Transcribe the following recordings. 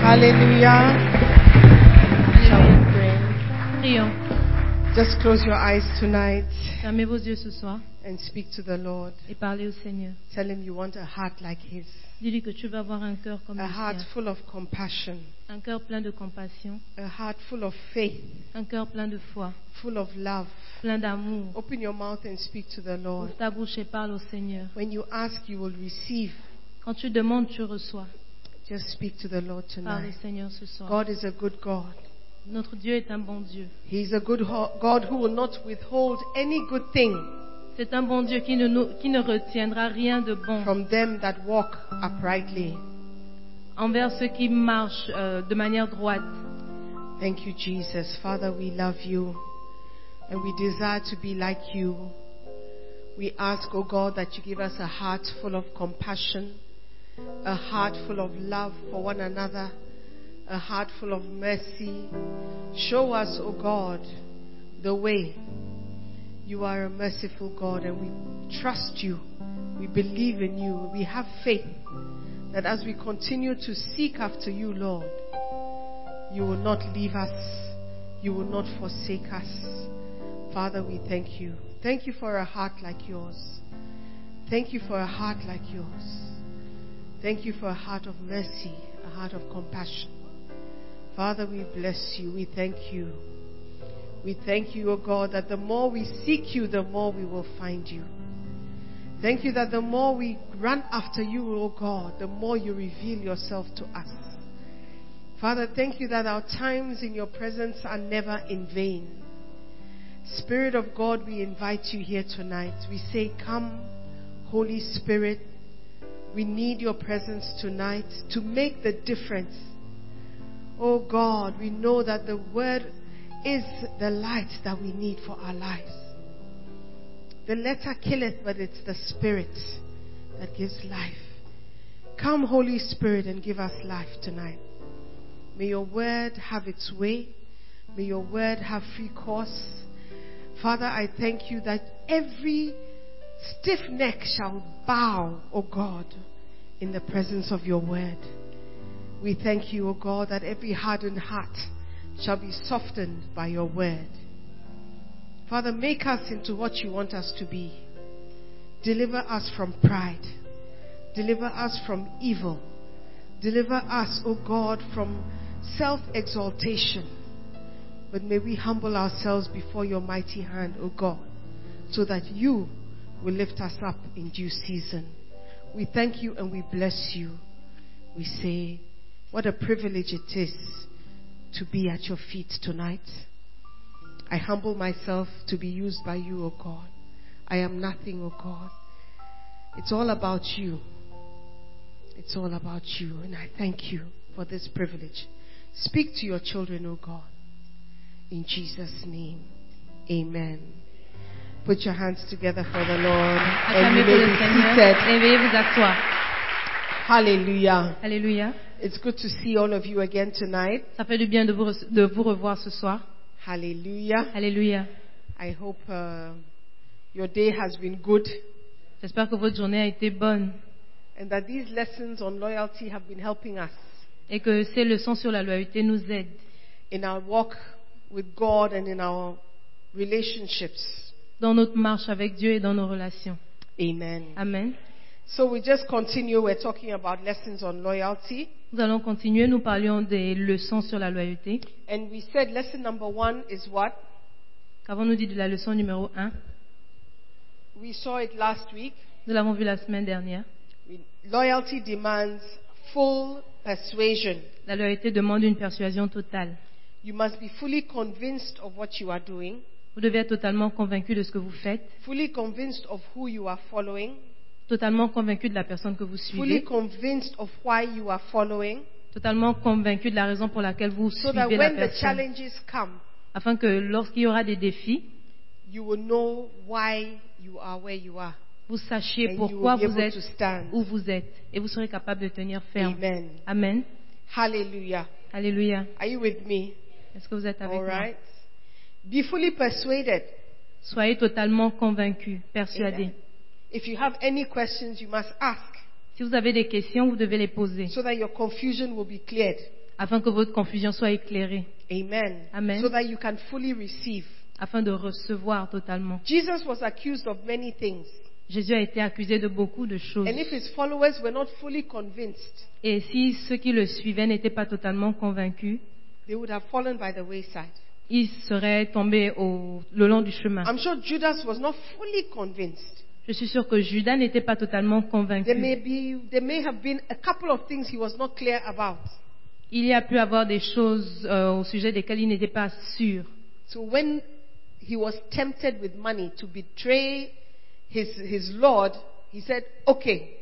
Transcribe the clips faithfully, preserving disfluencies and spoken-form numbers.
Hallelujah. Shall we pray? Prions. Just close your eyes tonight Fermez vos yeux ce soir and speak to the Lord. et parlez au Seigneur. Tell him you want a heart like his. Dis-lui que tu veux avoir un cœur comme A le heart sien. full of compassion. Un cœur plein de compassion. A heart full of faith. Un cœur plein de foi. Full of love. Plein d'amour. Open your mouth and speak to the Lord. Ouvre ta bouche et parle au Seigneur. When you ask, you will receive. Quand tu demandes, tu reçois. Just speak to the Lord Parle au tonight. Seigneur ce soir. God is a good God. Notre Dieu est un bon Dieu. He is a good ho- God who will not withhold any good thing C'est un bon Dieu qui ne, nous- qui ne retiendra rien de bon from them that walk uprightly. envers ceux qui marchent euh, de manière droite. Thank you, Jesus. Father, we love you and we desire to be like you. We ask, oh God, that you give us a heart full of compassion, a heart full of love for one another, a heart full of mercy. Show us, oh God, the way. You are a merciful God and we trust you. We believe in you. We have faith that as we continue to seek after you, Lord, you will not leave us. You will not forsake us. Father, we thank you. Thank you for a heart like yours. Thank you for a heart like yours. Thank you for a heart of mercy, a heart of compassion. Father, we bless you. We thank you. We thank you, O God, that the more we seek you, the more we will find you. Thank you that the more we run after you, O God, the more you reveal yourself to us. Father, thank you that our times in your presence are never in vain. Spirit of God, we invite you here tonight. We say, come, Holy Spirit. We need your presence tonight to make the difference. Oh God, we know that the word is the light that we need for our lives. The letter killeth, but it's the Spirit that gives life. Come, Holy Spirit, and give us life tonight. May your word have its way. May your word have free course. Father, I thank you that every stiff neck shall bow, O God, in the presence of your word. We thank you, O God, that every hardened heart shall be softened by your word. Father, make us into what you want us to be. Deliver us from pride. Deliver us from evil. Deliver us, O God, from self-exaltation. But may we humble ourselves before your mighty hand, O God, so that you will lift us up in due season. We thank you and we bless you. We say, what a privilege it is to be at your feet tonight. I humble myself to be used by you, O God. I am nothing, O God. It's all about you. It's all about you. And I thank you for this privilege. Speak to your children, O God. In Jesus' name, amen. Put your hands together for the Lord. And you Acclamez may pour le be Seigneur seated. et veuillez vous asseoir. Hallelujah. Alléluia. It's good to see all of you again tonight. Ça fait du bien de vous, re- de vous revoir ce soir. Hallelujah. Alléluia. I hope uh, your day has been good J'espère que votre journée a été bonne and that these lessons on loyalty have been helping us et que ces leçons sur la loyauté nous aident in our walk with God and in our relationships. dans notre marche avec Dieu et dans nos relations. Amen. Amen. So we just continue. We're talking about lessons on loyalty. Nous allons continuer. Nous parlions des leçons sur la loyauté. And we said lesson number one is what? Qu'avons-nous dit de la leçon numéro un? We saw it last week. Nous l'avons vu la semaine dernière. We- Loyalty demands full persuasion. La loyauté demande une persuasion totale. You must be fully convinced of what you are doing, Vous devez être totalement convaincu de ce que vous faites, fully convinced of who you are following, totalement convaincu de la personne que vous fully suivez, convinced of why you are following, totalement convaincu de la raison pour laquelle vous so that suivez la when the personne, challenges come, afin que lorsqu'il y aura des défis, you will know why you are where you are. vous sachiez And you pourquoi will be vous able êtes to stand. où vous êtes et vous serez capable de tenir ferme. Amen. Amen. Hallelujah. Alléluia. Are you with me? Est-ce que vous êtes avec All moi? right. Be fully persuaded. Soyez totalement convaincus, persuadés. Amen. If you have any questions, you must ask Si vous avez des questions, vous devez les poser so that your confusion will be cleared. afin que votre confusion soit éclairée, Amen. Amen. So that you can fully receive. afin de recevoir totalement. Jesus was accused of many things. Jésus a été accusé de beaucoup de choses. And if his followers were not fully convinced, Et si ceux qui le suivaient n'étaient pas totalement convaincus, they would have fallen by the wayside. ils seraient tombés au, le long du chemin. I'm sure Judas was not fully convinced. Je suis sûre que Judas n'était pas totalement convaincu. There may be, there may have been a couple of things he was not clear about. Il y a pu avoir des choses euh, au sujet desquelles il n'était pas sûr. So when he was tempted with money to betray his, his Lord, he said, okay,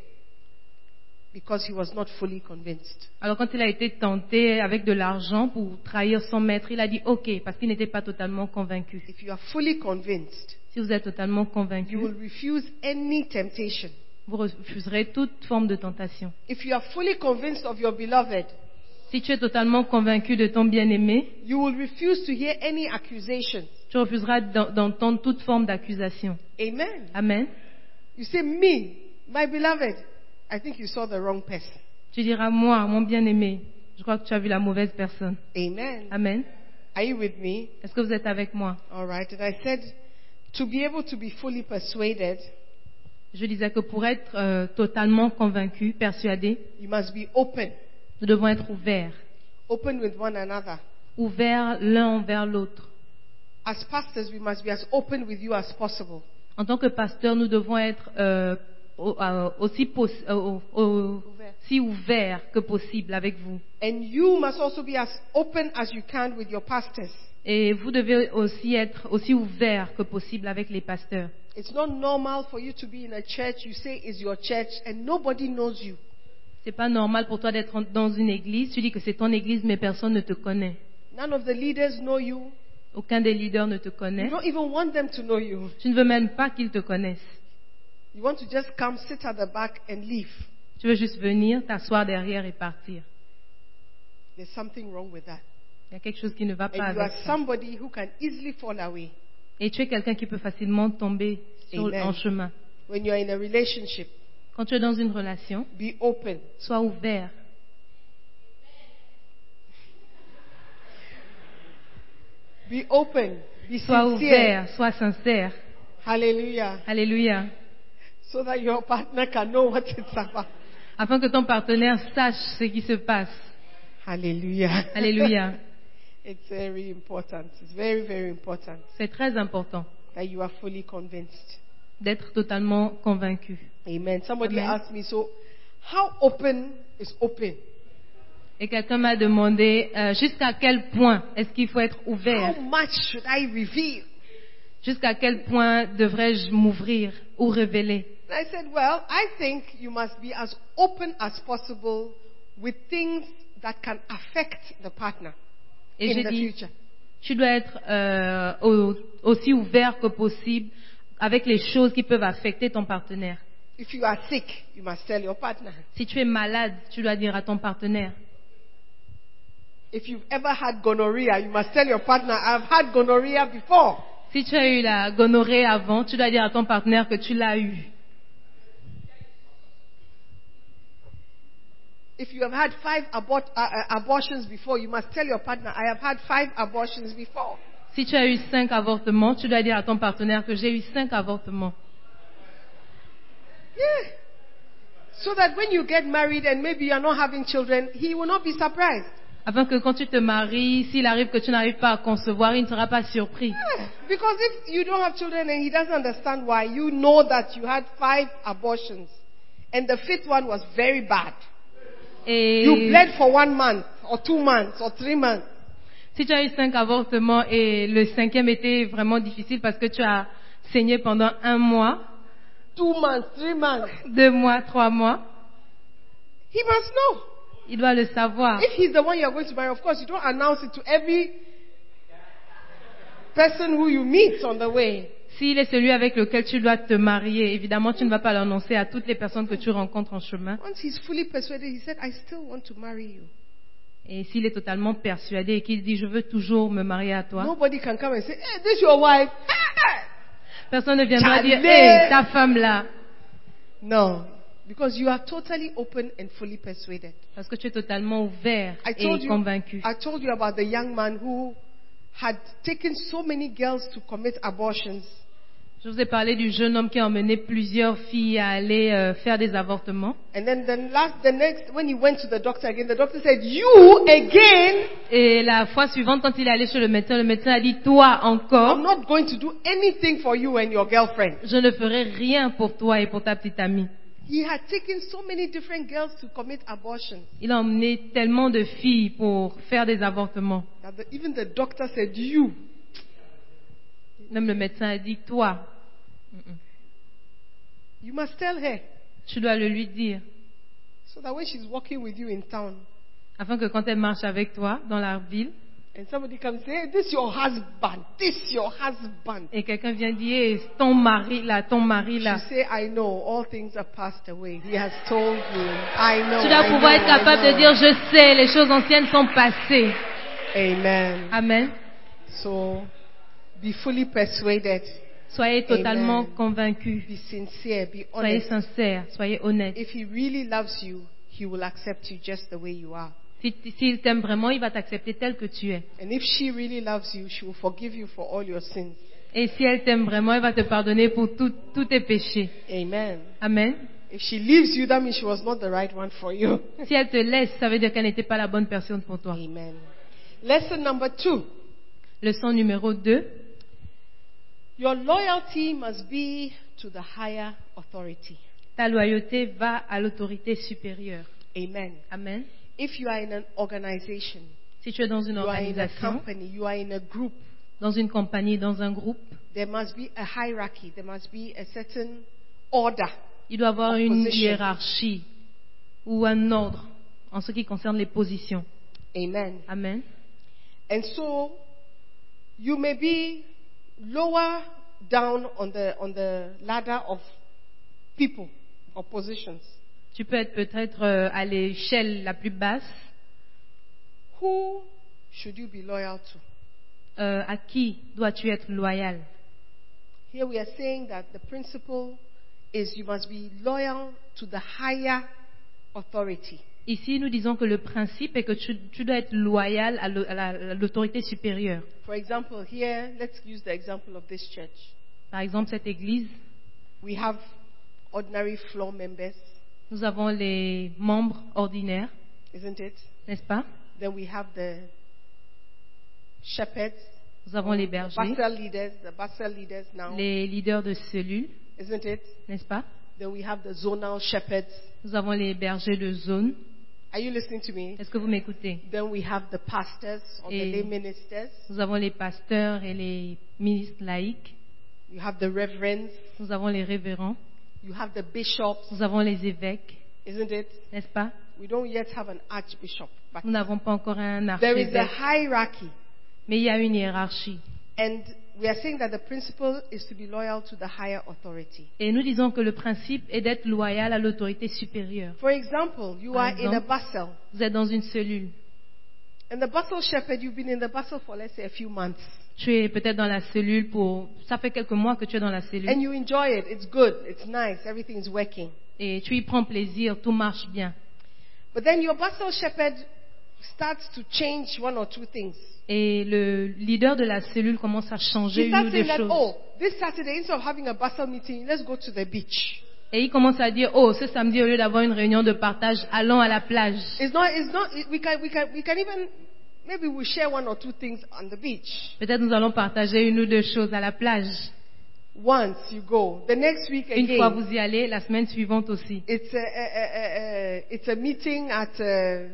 because he was not fully convinced. Alors quand il a été tenté avec de l'argent pour trahir son maître, il a dit OK, parce qu'il n'était pas totalement convaincu. If you are fully convinced, Si vous êtes totalement you convaincu, will refuse any temptation. vous refuserez toute forme de tentation. If you are fully convinced of your beloved, Si tu es totalement convaincu de ton bien-aimé, you will refuse to hear any accusation. tu refuseras d'en- d'entendre toute forme d'accusation. Amen. Amen. You say, me, my beloved. I think you saw the wrong person. Tu diras, moi, mon bien-aimé, je crois que tu as vu la mauvaise personne. Amen. Amen. Are you with me? Est-ce que vous êtes avec moi? All right. And I said, to be able to be fully persuaded, Je disais que pour être euh, totalement convaincu, persuadé, you must be open. nous devons être ouverts. Open with one another. Ouverts l'un envers l'autre. As pastors, we must be as open with you as possible. En tant que pasteur, nous devons être euh, au- euh, aussi, pos- euh, au- au- aussi ouverts que possible avec vous. And you must also be as open as you can with your pastors. Et vous devez aussi être aussi ouverts que possible avec les pasteurs. It's not normal for you to be in a church you say is your church and nobody knows you. C'est pas normal pour toi d'être en- dans une église. Tu dis que c'est ton église, mais personne ne te connaît. None of the leaders know you. Aucun des leaders ne te You connaît. don't even want them to know you. Tu ne veux même pas qu'ils te connaissent. You want to just come, sit at the back and leave. Tu veux juste venir, t'asseoir derrière et partir. There's something wrong with that. Il y a quelque chose qui ne va pas And you are avec ça. somebody who can easily fall away. Et tu es quelqu'un qui peut facilement tomber sur, Amen. en chemin. When you are in a relationship, Quand tu es dans une relation, be open. sois ouvert. Be open. Be Sois sincere. ouvert, sois sincère. Hallelujah. Alléluia. So that your partner can know what it's about. Afin que ton partenaire sache ce qui se passe. Hallelujah. Alléluia. It's very important. It's very, very important C'est très important that you are fully convinced. d'être totalement convaincu. Amen. Somebody Amen. asked me, so how open is open? Et quelqu'un m'a demandé euh, jusqu'à quel point est-ce qu'il faut être ouvert? How much should I reveal? Jusqu'à quel point devrais-je m'ouvrir ou révéler? And I said, well, I think you must be as open as possible with things that can affect the partner Et in j'ai the dit, future. tu dois être euh, au- aussi ouvert que possible avec les choses qui peuvent affecter ton partenaire. If you are sick, you must tell your partner. Si tu es malade, tu dois dire à ton partenaire. If you've ever had gonorrhea, you must tell your partner, I've had gonorrhea before. Si tu as eu la gonorrhée avant, tu dois dire à ton partenaire que tu l'as eu. If you have had five abort, uh, uh, abortions before, you must tell your partner, I have had five abortions before. Si tu as eu cinq avortements, tu dois dire à ton partenaire que j'ai eu cinq avortements. Yeah. So that when you get married and maybe you're not having children, he will not be surprised. Afin que quand tu te maries, s'il arrive que tu n'arrives pas à concevoir, il ne sera pas surpris. Yeah. Because if you don't have children and he doesn't understand why, you know that you had five abortions and the fifth one was very bad. Et You bled for one month or two months or three months. si tu as eu cinq avortements et le cinquième était vraiment difficile parce que tu as saigné pendant un mois, Two months, three months. deux mois, trois mois, He must know. il doit le savoir. If he's the one you're going to marry, of course, you don't announce it to every person who you meet on the way. S'il est celui avec lequel tu dois te marier, évidemment, tu ne vas pas l'annoncer à toutes les personnes que tu rencontres en chemin. Once he's fully persuaded, he said, I still want to marry you. Et s'il est totalement persuadé et qu'il dit, je veux toujours me marier à toi, Nobody can come and say, hey, this your wife. personne ne viendra dire, Charlie. hé, ta femme là. No. Because you are totally open and fully persuaded. Parce que tu es totalement ouvert I et told you, convaincu. I told you about the young man who had taken so many girls to commit abortions. Je vous ai parlé du jeune homme qui a emmené plusieurs filles à aller euh, faire des avortements. And then the last, the next, when he went to the doctor again, the doctor said, "You again? Et la fois suivante, quand il est allé chez le médecin, le médecin a dit, toi encore, I'm not going to do anything for you and your girlfriend." je ne ferai rien pour toi et pour ta petite amie. He had taken so many different girls to commit abortions Il a emmené tellement de filles pour faire des avortements. that the, even the doctor said, "You." Même le médecin a dit, toi, You must tell her tu dois le lui dire. so that when she's walking with you in town Afin que quand elle marche avec toi dans la ville, and somebody comes say, "Hey, this your husband. This your husband." et quelqu'un vient dire, hey, ton mari là, ton mari là. She say, "I know all things are passed away. He has told me. I know." Tu dois I pouvoir know, être capable I de know." dire, je sais, les choses anciennes sont passées. Amen. Amen. So be fully persuaded. Soyez totalement Amen. convaincus. Be sincere. Be Soyez honest. sincères, soyez honnêtes. If he really loves you, he will accept you just the way you are. Si, s'il t'aime vraiment, il va t'accepter tel que tu es. And if she really loves you, she will forgive you for all your sins. Et si elle t'aime vraiment, elle va te pardonner pour tout- tous tes péchés. Amen. Amen. If she leaves you, that means she was not the right one for you. Si elle te laisse, ça veut dire qu'elle n'était pas la bonne personne pour toi. Amen. Lesson number two. Leçon numéro deux. Your loyalty must be to the higher authority. Ta loyauté va à l'autorité supérieure. Amen. Amen. If you are in an organization, Si tu es dans une you are in a organisation, company, you are in a group, dans une compagnie, dans un groupe, there must be a hierarchy. There must be a certain order. il doit y avoir Of une position. hiérarchie ou un ordre en ce qui concerne les positions. Amen. Amen. And so, you may be lower down on the, on the ladder of people or positions. Tu peux être peut-être euh, à l'échelle la plus basse. Who should you be loyal to? Euh, à qui dois-tu être loyal? Here we are saying that the principle is you must be loyal to the higher authority. Ici, nous disons que le principe est que tu, tu dois être loyal à, l'au- à la- à l'autorité supérieure. For example, here, let's use the example of this church. Par exemple, cette église, We have ordinary floor members, nous avons les membres ordinaires, isn't it? n'est-ce pas? Then we have the shepherds, Nous avons les the bergers, Basel leaders, the Basel leaders now, les leaders de cellules, isn't it? n'est-ce pas? Then we have the zonal shepherds. Nous avons les bergers de zone. Are you listening to me? Est-ce que vous m'écoutez? Then we have the pastors or the Et- lay ministers. Nous avons les pasteurs et les ministres laïcs. You have the reverends. Nous avons les révérends. You have the bishops, Nous avons les évêques, isn't it? n'est-ce pas? We don't yet have an archbishop, but Nous n'avons pas encore un there is a archevêque, hierarchy. mais il y a une hiérarchie. And we are saying that the principle is to be loyal to the higher authority. Et nous disons que le principe est d'être loyal à l'autorité supérieure. For example, you Par are in a exemple, Basel, Vous êtes dans une cellule. and the Basel shepherd, you've been in the Basel for let's say a few months, Tu es peut-être dans la cellule pour... Ça fait quelques mois que tu es dans la cellule. and you enjoy it. It's good, it's nice, everything is working. Et tu y prends plaisir, tout marche bien. But then your Basel shepherd starts to change one or two things. Et le leader de la cellule commence à changer He une ou starts deux saying that, choses. oh, this Saturday, instead of having a Basel meeting, let's go to the beach. Et il commence à dire, oh, ce samedi, au lieu d'avoir une réunion de partage, allons à la plage. It's not, it's not, we can, we can, we can even, maybe we'll share one or two things on the beach. Peut-être nous allons partager une ou deux choses à la plage. Once you go, the next week Une fois again, vous y allez, la semaine suivante aussi. it's a, a, a, a, it's a meeting at uh,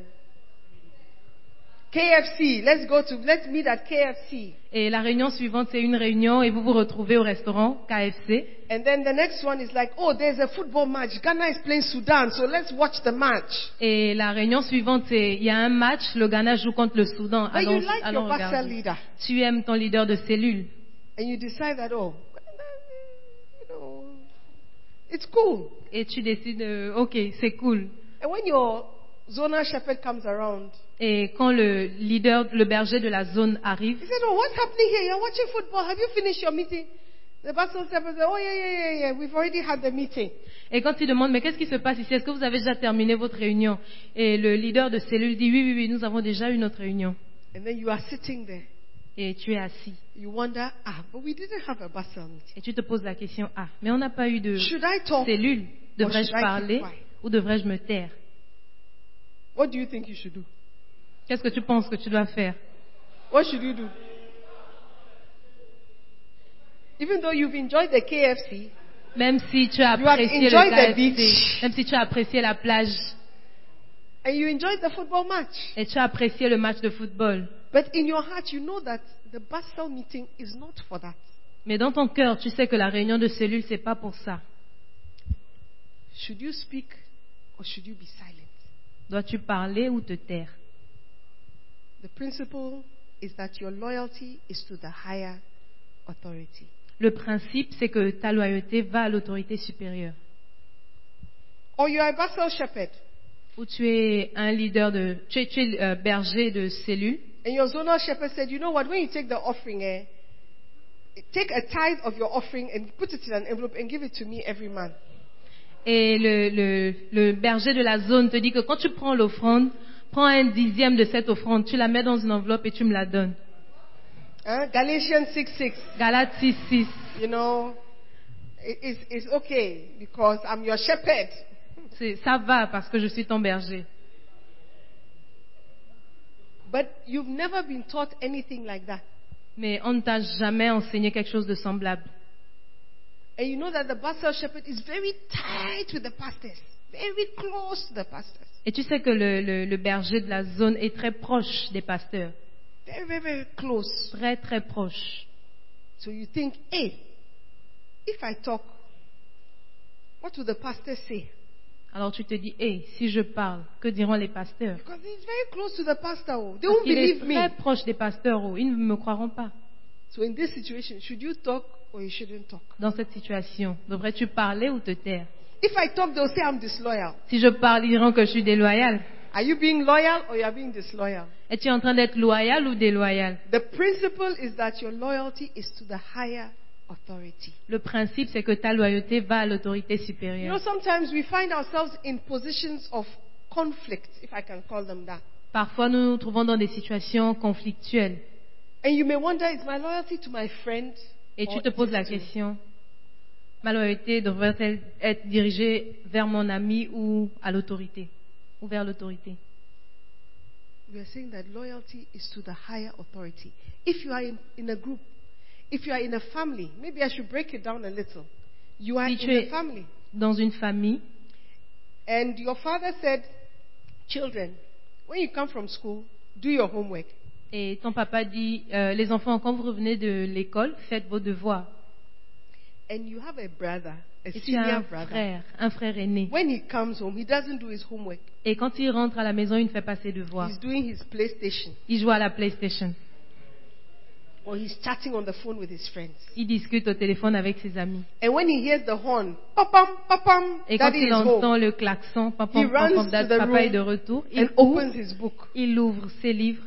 K F C. Let's go to, let's meet at K F C. Et la réunion suivante, c'est une réunion et vous vous retrouvez au restaurant K F C. And then the next one is like, oh, there's a football match. Ghana is playing Sudan, so let's watch the match. Et la réunion suivante, c'est, il y a un match, le Ghana joue contre le Soudan. But you Allons, like allons your Basel regarder. leader, Tu aimes ton leader de cellule. and you decide that, oh, you know, it's cool. Et tu décides, euh, ok, c'est cool. And when your zonal shepherd comes around, Et quand le leader, le berger de la zone arrive, he said, oh, what's happening here? You're watching football. Have you finished your meeting? The Basel shepherd said, oh, yeah, yeah, yeah, yeah. We've already had the meeting. Et quand il demande, mais qu'est-ce qui se passe ici? Est-ce que vous avez déjà terminé votre réunion? Et le leader de cellule dit, oui, oui, oui, nous avons déjà eu notre réunion. And then you are sitting there. Et tu es assis. You wonder, ah, but we didn't have a Basel meeting. Et tu te poses la question, ah, mais on n'a pas eu de Should I talk? cellule. Devrais-je should I keep parler quiet? ou devrais-je me taire? What do you think you should do? Qu'est-ce que tu penses que tu dois faire? What should you do? Even though you've enjoyed the K F C, Même si tu as You have apprécié le enjoyed the K F C, beach. même si tu as apprécié la plage and you enjoyed the football match, et tu as apprécié le match de football, but in your heart you know that the Basel meeting is not for that. mais dans ton cœur, tu sais que la réunion de cellule, c'est pas pour ça. Should you speak or should you be silent? Dois-tu parler ou te taire? The principle is that your loyalty is to the higher authority. Le principe, c'est que ta loyauté va à l'autorité supérieure. Or you are a Basel shepherd, Ou tu es un leader de, tu es, tu es, euh, berger de cellule, and your zonal shepherd said, you know what, when you take the offering, eh, take a tithe of your offering and put it in an envelope and give it to me every month. et le, le, le berger de la zone te dit que quand tu prends l'offrande, prends un dixième de cette offrande, tu la mets dans une enveloppe et tu me la donnes. Huh? Galatians six six. Galates six six. You know, it- it's, it's okay because I'm your shepherd. C'est, ça va parce que je suis ton berger. But you've never been taught anything like that. Mais on ne t'a jamais enseigné quelque chose de semblable. And you know that the Basel shepherd is very tight with the pastors, very close to the pastors, Et tu sais que le, le, le berger de la zone est très proche des pasteurs. very, very, very close. Très, très proche. So you think, hey, if I talk, what will the pastor say? Alors tu te dis, hé, si je parle, que diront les pasteurs? Because he's very close to the pastor. oh. They Parce won't qu'il est believe me. très proche des pasteurs, oh, ils ne me croiront pas. So in this situation, should you talk or you shouldn't talk? Dans cette situation, devrais-tu parler ou te taire? If I talk, they'll say I'm disloyal. Si je parle, ils diront que je suis déloyal. Are you being loyal or you are being disloyal? Es-tu en train d'être loyal ou déloyal? The principle is that your loyalty is to the higher authority. Le principe, c'est que ta loyauté va à l'autorité You know, supérieure. sometimes we find ourselves in positions of conflict, if I can call them that. Parfois, nous nous trouvons dans des situations conflictuelles. And you may wonder, is my loyalty to my friend? Et tu or te it poses is la to- question, ma loyauté devrait-elle être dirigée vers mon ami ou à l'autorité? Ou vers l'autorité? We are saying that loyalty is to the higher authority. If you are in, in a group, if you are in a family, maybe I should break it down a little. You are Si tu in a es family, dans une famille, and your father said, children, when you come from school, do your homework. et ton papa dit, euh, les enfants, quand vous revenez de l'école, faites vos devoirs. And you have a brother, a Et tu as senior un brother. frère, un frère aîné. When he comes home, he doesn't do his homework. Et quand il rentre à la maison, il ne fait pas ses devoirs. He's doing his PlayStation, Il joue à la PlayStation. or he's chatting on the phone with his friends. Il discute au téléphone avec ses amis. And when he hears the horn, papam, papam, Et quand daddy il is entend home, le klaxon, papa, He runs papa, to dad, the papa room est de retour, il and ouvre, opens his book. il ouvre ses livres.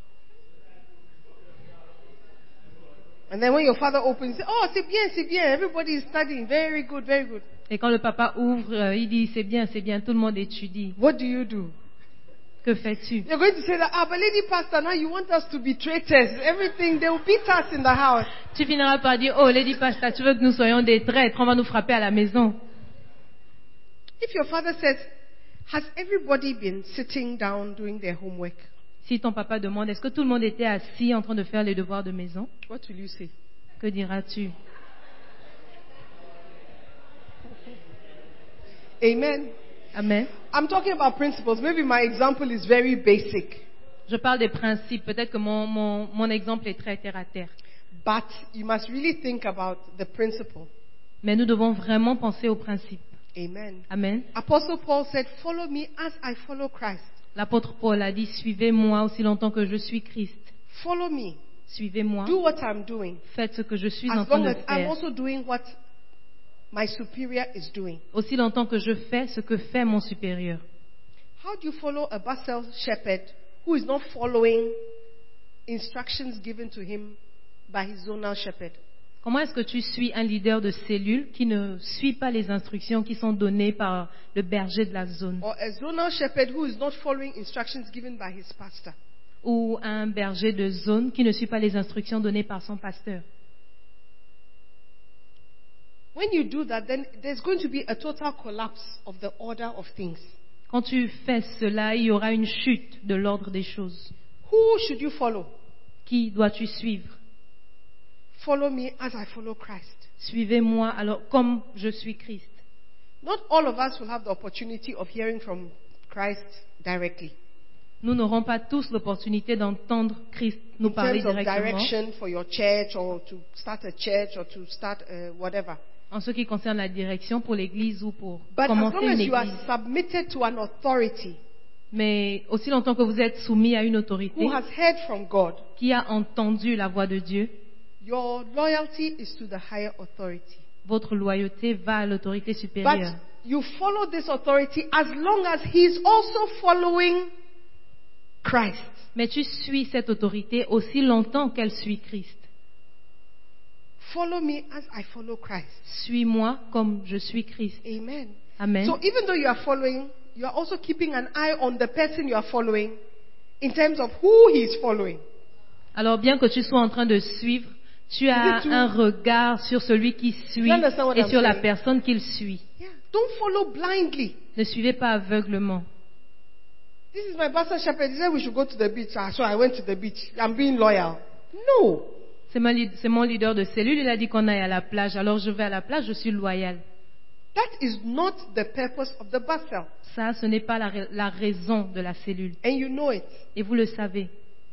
And then when your father opens, oh, c'est bien, c'est bien, everybody is studying, very good, very good. Et quand le papa ouvre, euh, il dit, c'est bien, c'est bien, tout le monde étudie. What do you do? Que fais-tu? You're going to say that, ah, but lady pastor, now you want us to be traitors. Everything, they will beat us in the house. Tu finiras par dire, oh, Lady Pastor, tu veux que nous soyons des traîtres, on va nous frapper à la maison. If your father says, has everybody been sitting down doing their homework? Si ton papa demande, est-ce que tout le monde était assis en train de faire les devoirs de maison? What will you say? Que diras-tu? Amen. Amen. I'm talking about principles. Maybe my example is very basic, Je parle des principes. Peut-être que mon, mon, mon exemple est très terre à terre. but you must really think about the principle. Mais nous devons vraiment penser aux principes. Amen. Amen. Apostle Paul said, follow me as I follow Christ. L'apôtre Paul a dit, suivez-moi aussi longtemps que je suis Christ. Follow me. Suivez-moi. Do what I'm doing. Faites ce que je suis en As train long de as I'm faire. also doing what my superior is doing. Aussi longtemps que je fais ce que fait mon supérieur. How do you follow a Basel shepherd who is not following instructions given to him by his zonal shepherd? Comment est-ce que tu suis un leader de cellule qui ne suit pas les instructions qui sont données par le berger de la zone Or a zonal shepherd who is not following instructions given by his pastor? ou un berger de zone qui ne suit pas les instructions données par son pasteur? When you do that, then there's going to be a total collapse of the order of things. Quand tu fais cela, il y aura une chute de l'ordre des choses. Who should you follow? Qui dois-tu suivre? Follow me as I follow Christ. Suivez-moi alors comme je suis Christ. Not all of us will have the opportunity of hearing from Christ directly. Nous n'aurons pas tous l'opportunité d'entendre Christ nous In parler terms of directement direction for your church or to start a church or to start uh, whatever. en ce qui concerne la direction pour l'église ou pour But as commencer long une as you are église. submitted to an authority Mais aussi longtemps que vous êtes soumis à une autorité who has heard from God, qui a entendu la voix de Dieu, your loyalty is to the higher authority. votre loyauté va à l'autorité But supérieure. you follow this authority as long as he is also following Christ. Mais tu suis cette autorité aussi longtemps qu'elle suit Christ. Follow me as I follow Christ. Suis-moi comme je suis Christ. Amen. Amen. So even though you are following, you are also keeping an eye on the person you are following in terms of who he is following. Alors bien que tu sois en train de suivre, tu as Is it true? un regard sur celui qui suit You understand what et I'm sur la saying? personne qu'il suit. Yeah. Don't follow blindly. Ne suivez pas aveuglement. This is my pastor shepherd. He said we should go to the beach. Ah, so I went to the beach. I'm being loyal. No. C'est ma lead- c'est mon leader de cellule, il a dit qu'on aille à la plage. Alors je vais à la plage, je suis loyal. That is not the purpose of the bus cell. Ça, ce n'est pas la, ra- la raison de la cellule. And you know it. Et vous le savez.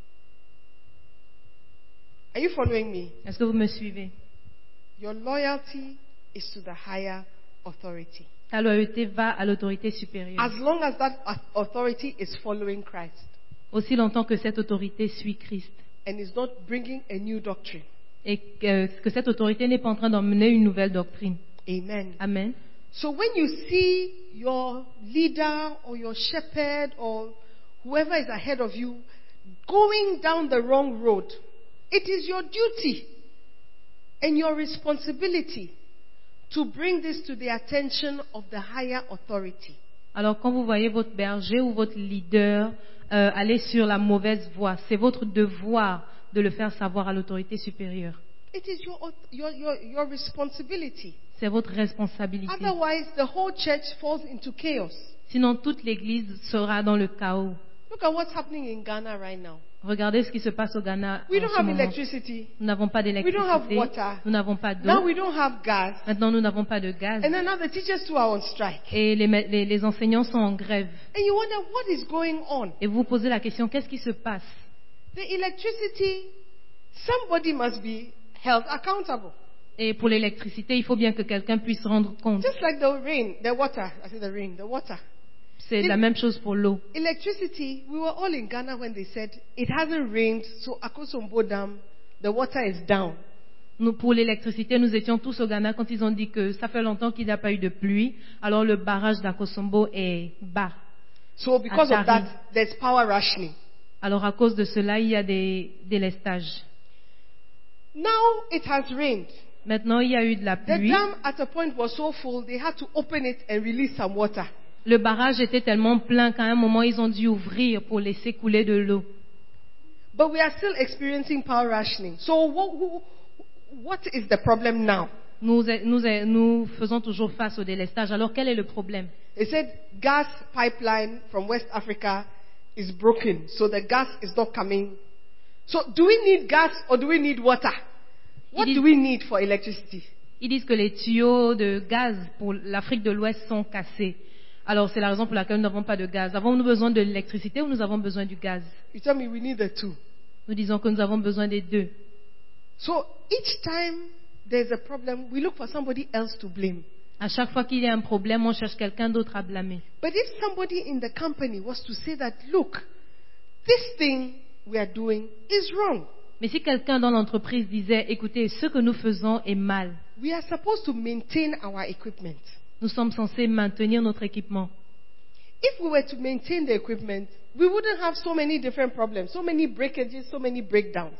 Are you following me? Est-ce que vous me suivez? Your loyalty is to the higher authority. Ta loyauté va à l'autorité supérieure. As long as that authority is following Christ Aussi longtemps que cette autorité suit Christ. and is not bringing a new doctrine. Et que, que cette autorité n'est pas en train d'emmener une nouvelle doctrine. Amen. Amen. So when you see your leader or your shepherd or whoever is ahead of you going down the wrong road, it is your duty and your responsibility to bring this to the attention of the higher authority. Alors quand vous voyez votre berger ou votre leader euh, aller sur la mauvaise voie, c'est votre devoir de le faire savoir à l'autorité supérieure. It is your, your, your, your responsibility. C'est votre responsabilité. Otherwise, the whole church falls into chaos. Sinon, toute l'Église sera dans le chaos. Look at what's happening in Ghana right now. Regardez ce qui se passe au Ghana We en don't ce have moment. electricity. Nous n'avons pas We don't have d'électricité, water. nous n'avons pas Now d'eau, we don't have gas. maintenant nous n'avons pas de gaz And then now the teachers too are on strike. et les, ma- les- les enseignants sont en grève. And you wonder what is going on. Et vous vous posez la question, qu'est-ce qui se passe? The electricity, somebody must be held accountable. Et pour l'électricité, il faut bien que quelqu'un puisse rendre compte. Just like the rain, the water. I say the rain, the water. C'est la même chose pour l'eau. Electricity, we were all in Ghana when they said it hasn't rained, so Akosombo Dam, the water is down. Nous, pour l'électricité, nous étions tous au Ghana quand ils ont dit que ça fait longtemps qu'il n'y a pas eu de pluie, alors le barrage d'Akosombo est bas. So because of Atari. that, there's power rationing. Alors à cause de cela, il y a des délestages. Now it has rained. Maintenant, il y a eu de la The pluie. dam at a point was so full, they had to open it and release some water. Le barrage était tellement plein qu'à un moment, ils ont dû ouvrir pour laisser couler de l'eau. But we are still experiencing power rationing. So what, who- what is the problem now? Nous, nous, nous faisons toujours face au délestage. Alors quel est le problème? They said gas pipeline from West Africa is broken, so the gas is not coming. So do we need gas or do we need water? What It is- do we need for electricity? Ils disent que les tuyaux de gaz pour l'Afrique de l'Ouest sont cassés. Alors c'est la raison pour laquelle nous n'avons pas de gaz. Avons-nous besoin de l'électricité ou nous avons besoin du gaz? You tell me we need the two. Nous disons que nous avons besoin des deux. So each time there's a problem, we look for somebody else to blame. À chaque fois qu'il y a un problème, on cherche quelqu'un d'autre à blâmer. But if somebody in the company was to say that, look, this thing we are doing is wrong. Mais si quelqu'un dans l'entreprise disait, écoutez, ce que nous faisons est mal, We are supposed to maintain our equipment. nous sommes censés maintenir notre équipement. If we were to maintain the equipment, we wouldn't have so many different problems, so many breakages, so many breakdowns.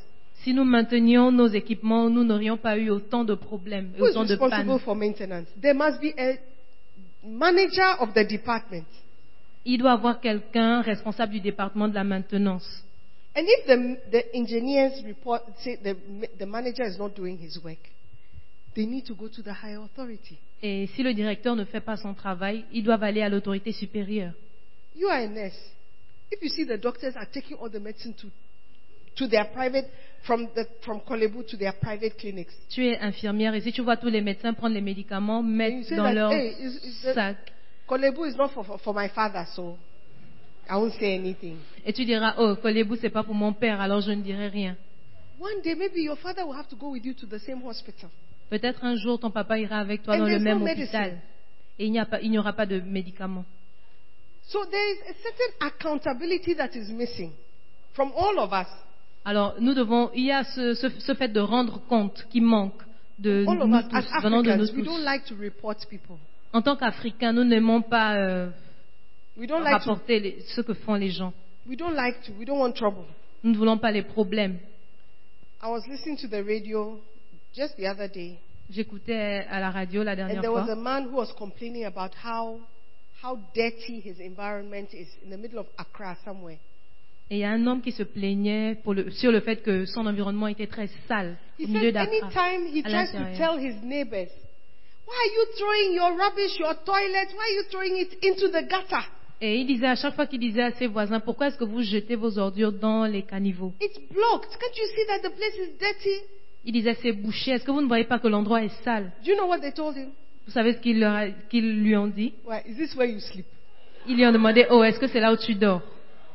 Si nous maintenions nos équipements, nous n'aurions pas eu autant de problèmes et Who is autant de responsible pannes. for maintenance? There must be a manager of the department. Il doit y avoir quelqu'un responsable du département de la maintenance. And if the, the engineers report, say the, the manager is not doing his work, they need to go to the higher authority. Et si le directeur ne fait pas son travail, ils doivent aller à l'autorité supérieure. You are a nurse. If you see the doctors are taking all the medicine to, to their private, from, the, from Kolebu to their private clinics. Tu es infirmière et si tu vois tous les médecins prendre les médicaments, And you mettre say dans that, leur hey, is, is the, sac, Kolebu is not for, for, for my father, so I won't say anything. et tu diras, oh, Kolebu, c'est pas pour mon père, alors je ne dirai rien. One day, maybe your father will have to go with you to the same hospital. Peut-être un jour, ton papa ira avec toi And dans le there's no même medicine. hôpital et il n'y a pas- il n'y aura pas de médicaments. So there is a certain accountability that is missing from all of us. Alors, nous devons, il y a ce, ce, ce fait de rendre compte qui manque de All of nous us, as tous, venant de nous Africans, we don't tous. like to report people. En tant qu'Africains, nous n'aimons pas euh, We don't like to. rapporter les- ce que font les gens. We don't like to. We don't want trouble. Nous ne voulons pas les problèmes. I was listening to the radio just the other day, J'écoutais à la radio la and dernière there was a fois man who was complaining about how how dirty his environment is in the middle of Accra somewhere. et il y a un homme qui se plaignait pour le- sur le fait que son environnement était très sale He au milieu said d'Accra. anytime he à tries to l'intérieur. tell his neighbors, why are you throwing your rubbish, your toilet, why are you throwing it into the gutter? Et il disait à chaque fois qu'il disait à ses voisins, pourquoi est-ce que vous jetez vos ordures dans les caniveaux? It's blocked. Can't you see that the place is dirty? Il disait, c'est bouché. Est-ce que vous ne voyez pas que l'endroit est sale? Do you know what they told him? Vous savez ce qu'ils, leur a- qu'ils lui ont dit? Why, is this where you sleep? Ils lui ont demandé, oh, est-ce que c'est là où tu dors?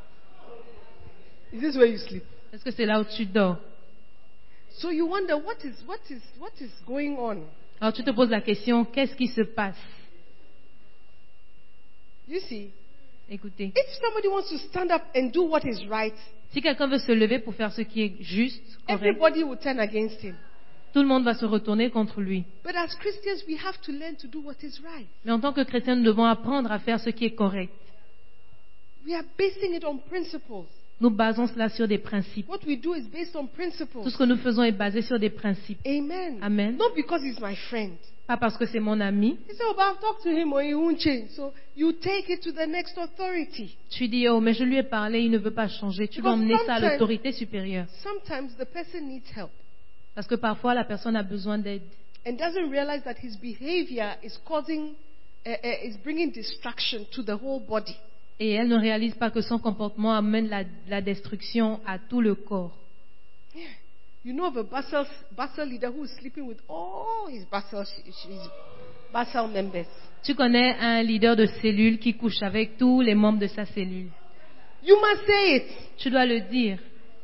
Is this where you sleep? Est-ce que c'est là où tu dors? So you wonder what is what is what is going on? Alors tu te poses la question, qu'est-ce qui se passe? You see, Écoutez, if somebody wants to stand up and do what is right, si quelqu'un veut se lever pour faire ce qui est juste, correct, everybody will turn against him. tout le monde va se retourner contre lui. But as Christians, we have to learn to do what is right. Mais en tant que chrétiens, nous devons apprendre à faire ce qui est correct. We are basing it on principles. Nous basons cela sur des principes. What we do is based on Tout principles. ce que nous faisons est basé sur des principes. Amen. Amen. Not because he's my friend. Pas parce que c'est mon ami. He said, oh, but I've talked to him or he won't change. So you take it to the next authority. Tu dis, oh, mais je lui ai parlé, il ne veut pas changer. Tu dois Because emmener ça à sometimes- l'autorité supérieure. Sometimes the person needs help Parce que parfois, la personne a besoin d'aide. and doesn't realize that his behavior is causing, uh, uh, is bringing distraction to the whole body. Et elle ne réalise pas que son comportement amène la, la destruction à tout le corps. Yeah. You know of a Basel, Basel leader who is sleeping with all his Basel, his Basel members. Tu connais un leader de cellule qui couche avec tous les membres de sa cellule. You must say it. Tu dois le dire.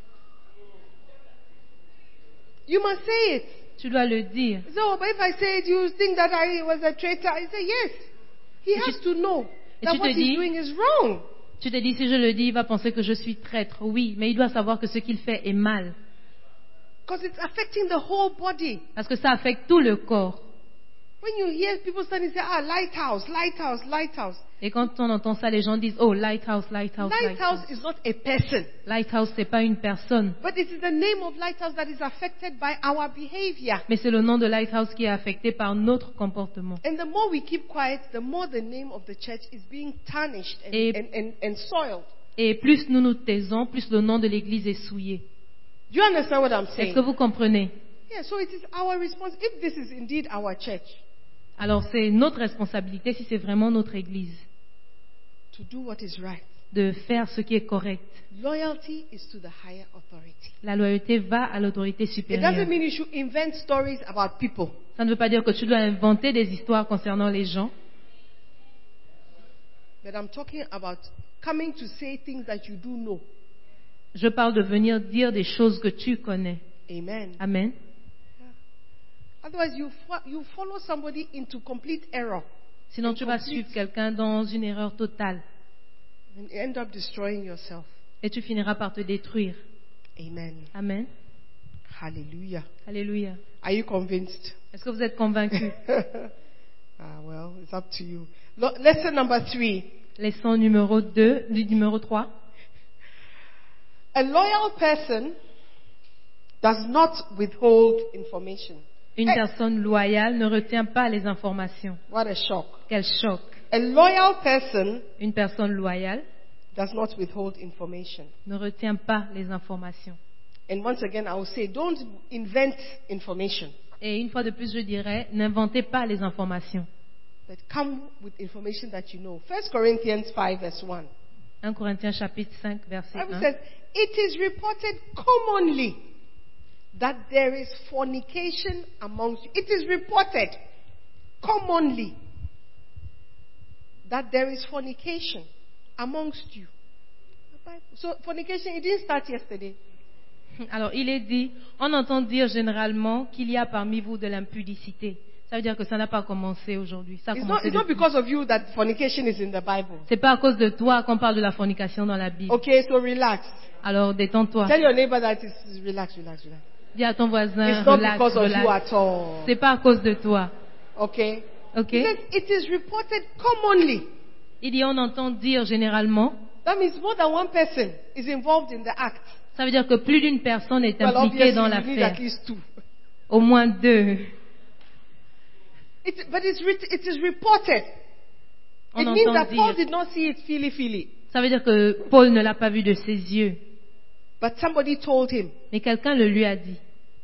You must say it. Tu dois le dire. He said, oh, but if I say it, you think that I was a traitor. I say, yes. He Et has tu- to know et that tu what te he's dis- doing is wrong. Tu te dis, si je le dis, il va penser que je suis traître. Oui, mais il doit savoir que ce qu'il fait est mal. Because it's affecting the whole body. Parce que ça affecte tout le corps. When you hear people standing say, ah, lighthouse, lighthouse, lighthouse. Et quand on entend ça, les gens disent, oh, lighthouse, lighthouse, Lighthouse lighthouse. is not a person. Lighthouse, c'est pas une personne. But it is the name of lighthouse that is affected by our behavior. Mais c'est le nom de lighthouse qui est affecté par notre comportement. And the more we keep quiet, the more the name of the church is being tarnished and, Et- and, and, and soiled. Et plus nous nous taisons, plus le nom de l'église est souillé. Do you understand what I'm Est-ce saying? que vous comprenez? Yeah, so it is our response. If this is indeed our church, Alors c'est notre responsabilité, si c'est vraiment notre église, to do what is right. de faire ce qui est correct. Loyalty is to the higher authority. La loyauté va à l'autorité It supérieure. doesn't mean you should invent stories about people. Ça ne veut pas dire que tu dois inventer des histoires concernant les gens, But I'm talking about coming to say things that you do know. je parle de venir dire des choses que tu connais. Amen. Amen. Otherwise, you, fo- you follow somebody into complete error Sinon And tu vas complete- suivre quelqu'un dans une erreur totale and end up destroying yourself. et tu finiras par te détruire. Amen. Amen. Hallelujah. Alléluia. Are you convinced? Est-ce que vous êtes convaincus? ah, well, it's up to you. Lo- lesson number three. Leçon numéro deux, du numéro trois. A loyal person does not withhold information. Une Hey, personne loyale ne retient pas les informations. what a shock. Quel choc. A loyal person Une personne loyale does not withhold information. ne retient pas les informations. And once again, I will say, don't invent information, Et une fois de plus, je dirais, n'inventez pas les informations. but come with information that you know. First Corinthians five verse one. un Corinthiens chapitre cinq, verset The Bible un. says, it is reported commonly that there is fornication amongst you. It is reported commonly that there is fornication amongst you. The Bible- So fornication, it didn't start yesterday. Alors, il est dit, on entend dire généralement qu'il y a parmi vous de l'impudicité. Ça veut dire que ça n'a pas commencé aujourd'hui. Ça a It's not, commencé it's not depuis. because of you that fornication is in the Bible. C'est pas à cause de toi qu'on parle de la fornication dans la Bible. Okay, so relax. Alors, détends-toi. Tell your neighbor that it's relax, relax, relax. Dis à ton voisin, It's not relax, because of you relax. at all. C'est pas à cause de toi. Okay? Ok? He says it is reported commonly. Il dit, on entend dire généralement. That means more than one person is involved in the act. Ça veut dire que plus d'une personne est Well, impliquée obviously, dans you need l'affaire. at least two. Au moins deux. It, but it's writ- it is reported. On It means entend that Paul dire. did not see it feely feely. Ça veut dire que Paul ne l'a pas vu de ses yeux. But somebody told him. Mais quelqu'un le lui a dit.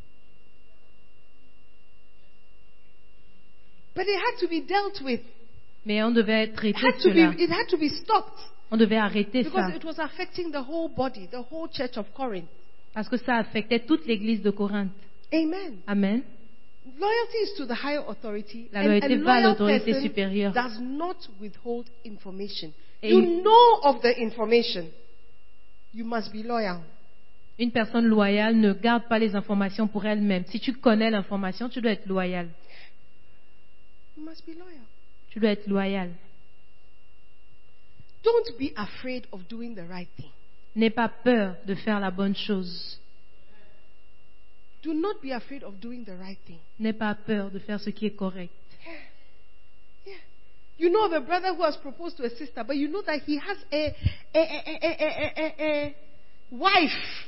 But it had to be dealt with. Mais on devait It traiter had to be, cela. it had to be stopped. On devait arrêter Because ça. it was affecting the whole body, the whole church of Corinth. Parce que ça affectait toute l'église de Corinthe. Amen. Amen. Loyalty is to the higher authority. La and loyauté a va à loyal l'autorité person supérieure. does not withhold information. Et You une- know of the information. You must be loyal. Une personne loyale ne garde pas les informations pour elle-même. Si tu connais l'information, tu dois être loyal. You must be loyal. Tu dois être loyal. Don't be afraid of doing the right thing. N'aie pas peur de faire la bonne chose. Do not be afraid of doing the right thing. N'aie pas peur de faire ce qui est correct. Yeah. You know of a brother who has proposed to a sister, but you know that he has a, a, a, a, a, a, a wife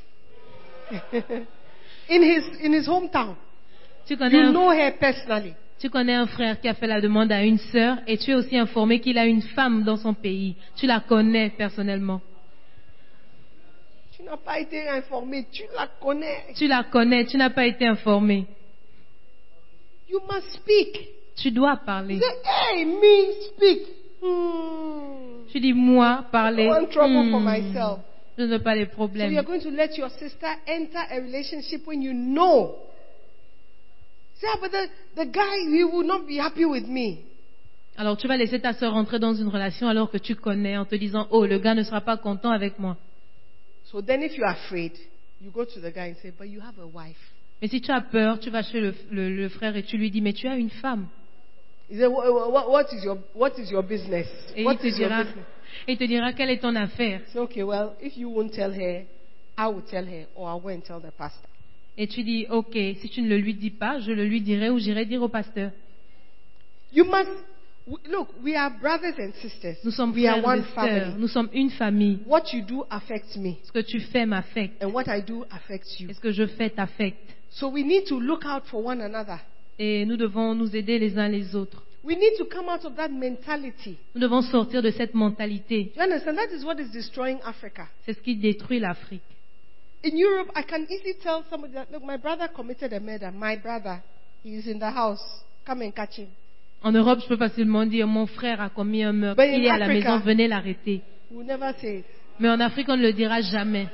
in his in his hometown. Tu connais, You un, know her personally. tu connais un frère qui a fait la demande à une sœur et tu es aussi informé qu'il a une femme dans son pays. Tu la connais personnellement. Tu n'as pas été informé, tu la connais. Tu la connais, tu n'as pas été informé. You must speak. Tu dois parler. Say, hey, me speak. Hmm. Tu dis moi parler. I want trouble for Hmm, myself. je ne veux pas les So problèmes. you're going to let your sister enter a relationship when you know. Say, ah, but the, the guy, he will not be happy with me. Alors tu vas laisser ta sœur entrer dans une relation alors que tu connais en te disant oh le gars ne sera pas content avec moi. So then if you're afraid, you go to the guy and say, but you have a wife. Mais si tu as peur, tu vas chez le, le- le frère et tu lui dis mais tu as une femme. He said, what, what, what is your what is your business? Et il What te is your dira, business? il te dira quelle est ton affaire. Say, okay, well, if you won't tell her, I will tell her, or I'll go and tell the pastor. Et tu dis ok si tu ne le lui dis pas, je le lui dirai ou j'irai dire au pasteur. You must w- look. We are brothers and sisters. Nous sommes We are frères one et sœurs, family. nous sommes une famille. What you do affects me, Ce que tu fais m'affecte and what I do affects you. et ce que je fais t'affecte. So we need to look out for one another. Et nous devons nous aider les uns les autres. We need to come out of that mentality. Nous devons sortir de cette mentalité. You understand? That is what is destroying Africa. C'est ce qui détruit l'Afrique. In Europe, I can easily tell somebody that, look, my brother committed a murder. My brother, he is in the house. Come and catch him. En Europe, je peux facilement dire mon frère a commis un meurtre. But in Il est à la Africa- maison, venez l'arrêter. We'll never say it. Mais en Afrique, on ne le dira jamais.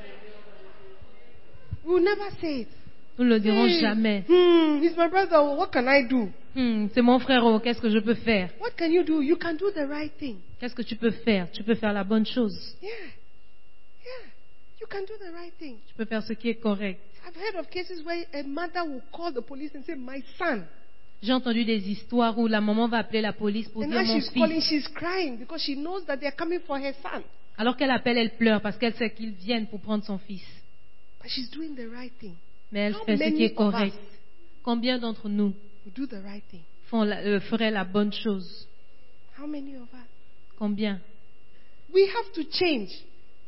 We'll never say it. Nous ne le dirons Hey, jamais. Hmm, he's my brother. What can I do? Hmm, c'est mon frère, oh, qu'est-ce que je peux faire? What can you do? You can do the right thing. Qu'est-ce que tu peux faire? Tu peux faire la bonne chose. Yeah. Yeah. You can do the right thing. Tu peux faire ce qui est correct. I've heard of cases where a mother will call the police and say, my son. J'ai entendu des histoires où la maman va appeler la police pour And dire as mon she's calling, fils. she's crying because she knows that they're coming for her son. Alors qu'elle appelle, elle pleure parce qu'elle sait qu'ils viennent pour prendre son fils. But she's doing the right thing. Mais elle How fait ce many qui est of correct. us Combien d'entre nous will do the right thing? font la- euh, feraient la bonne chose? How many of us? Combien? We have to change.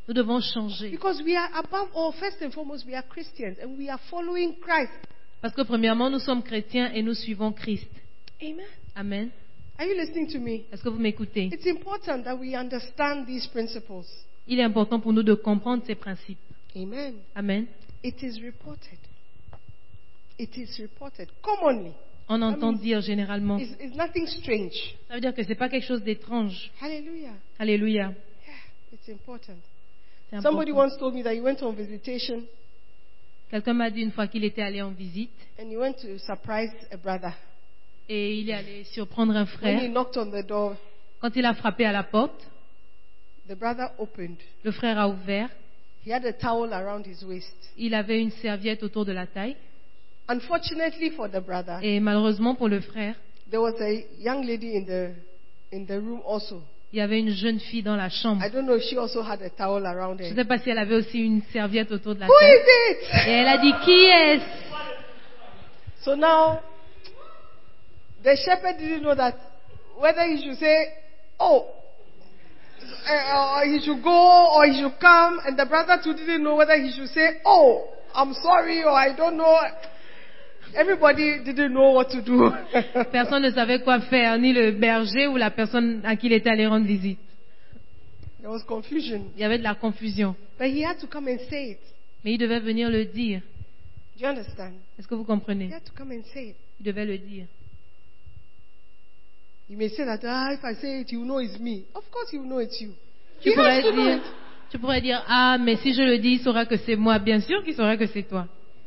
Nous devons changer. Because we are above all, first and foremost, we are Christians and we are following Christ. Parce que premièrement, nous sommes chrétiens et nous suivons Christ. Amen. Amen. Are you listening to me? Est-ce que vous m'écoutez? It's important that we understand these principles. Il est important pour nous de comprendre ces principes. Amen. Amen. It is reported. It is reported commonly. On entend I mean, dire généralement. It's, it's nothing strange. Ça veut dire que c'est pas quelque chose d'étrange. Hallelujah. Alléluia. Yeah, it's important. C'est Somebody important. once told me that he went on visitation Quelqu'un m'a dit une fois qu'il était allé en visite and he went to surprise a brother. et il est allé surprendre un When he frère. knocked on the door, Quand il a frappé à la porte, the brother opened. le frère a ouvert. He had a towel around his waist. Il avait une serviette autour de la taille. Unfortunately for the brother, Et malheureusement pour le frère, there was a young lady in the in the room also. il y avait une jeune fille dans la chambre. I don't know if she also had a towel around Je ne her. sais pas si elle avait aussi une serviette autour de la Who taille. is it? Et elle a dit, qui est-ce? So now, the shepherd didn't know that whether he should say, "Oh," uh, or he should go, or he should come, and the brother too didn't know whether he should say, "Oh, I'm sorry," or I don't know. Everybody didn't know what to do. Personne ne savait quoi faire, ni le berger ou la personne à qui il était allé rendre visite. There was confusion, Il y avait de la confusion. but he had to come and say it. Mais il devait venir le dire. Do you understand? Est-ce que vous He comprenez? had to come and say it. Il devait le dire. You may say that, ah, if I say it, you know it's me. Of course you know it's you. Tu He has pourrais to know dire, it. tu pourrais dire, ah, mais si je le dis, il saura que c'est moi. Bien sûr qu'il saura que c'est toi.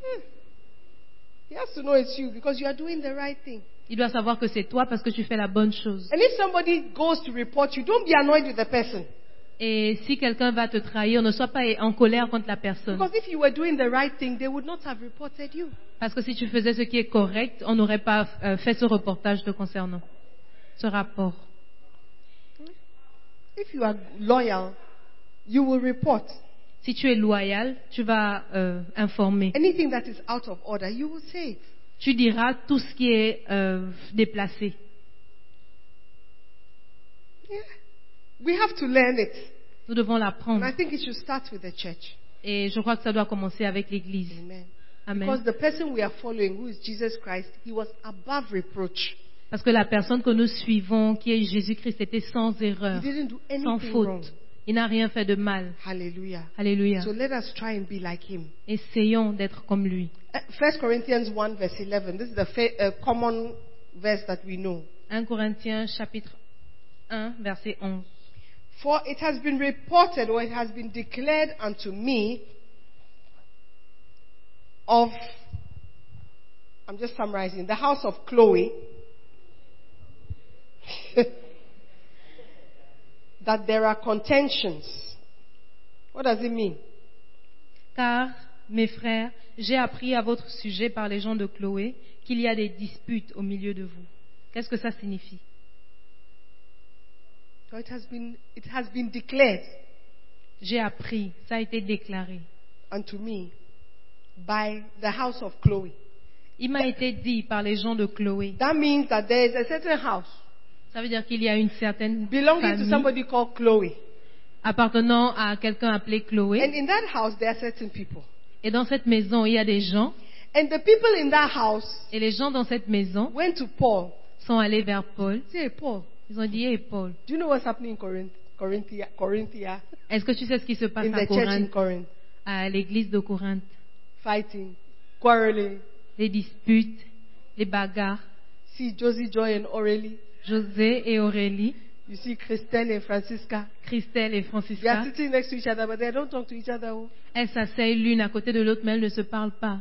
He has to know it's you because you are doing the right thing. Il doit savoir que c'est toi parce que tu fais la bonne chose. And if somebody goes to report you, don't be annoyed with the person. Et si quelqu'un va te trahir, ne sois pas en colère contre la personne. Because if you were doing the right thing, they would not have reported you. Parce que si tu faisais ce qui est correct, on n'aurait pas euh, fait ce reportage te concernant. Ce rapport. If you are loyal, you will report. Si tu es loyal, tu vas euh, informer. Anything that is out of order, you will say it. Tu diras tout ce qui est euh, déplacé. Yeah. We have to learn it. Nous devons And l'apprendre. I think it should start with the church. Et je crois que ça doit commencer avec l'Église. Amen. Amen. Because the person we are following, who is Jesus Christ, he was above reproach. Parce que la personne que nous suivons, qui est Jésus-Christ, était sans He erreur, didn't do sans anything faute. wrong. Il n'a rien fait de mal. Hallelujah. Alléluia. So let us try and be like him. Essayons d'être comme lui. Uh, First Corinthians one verse eleven. This is the fa- uh, common verse that we know. un Corinthiens chapitre un, verset onze. For it has been reported, or it has been declared unto me of, I'm just summarizing, the house of Chloe, that there are contentions. What does it mean? Car, mes frères, j'ai appris à votre sujet par les gens de Chloé qu'il y a des disputes au milieu de vous. Qu'est-ce que ça signifie? So it has been, it has been declared J'ai appris, ça a été déclaré. unto me by the house of Chloe. Il m'a été dit par les gens de Chloé. That means that there is a certain house Ça veut dire qu'il y a une certaine belonging to famille somebody called Chloe. appartenant à quelqu'un appelé And Chloé. in that house, there are certain people. Et dans cette maison, il y a des gens. And the people in that house Et les gens dans cette maison went to Paul. sont allés vers Paul. Say, Paul, Ils ont dit, hey Paul, do you know what's happening in Corinth? Corinthia, Corinthia, est-ce que tu sais ce qui se passe in à the church in Corinthe, Corinth? à l'église de Corinthe? Fighting, quarreling. Les disputes, les bagarres. See Josie, Joy, and Aurélie. José et Aurélie, You see Christine and Francisca. Christelle et They are Francisca, sitting next to each other, but they don't talk to each other. Oh. elles s'asseyent l'une à côté de l'autre, mais elles ne se parlent pas.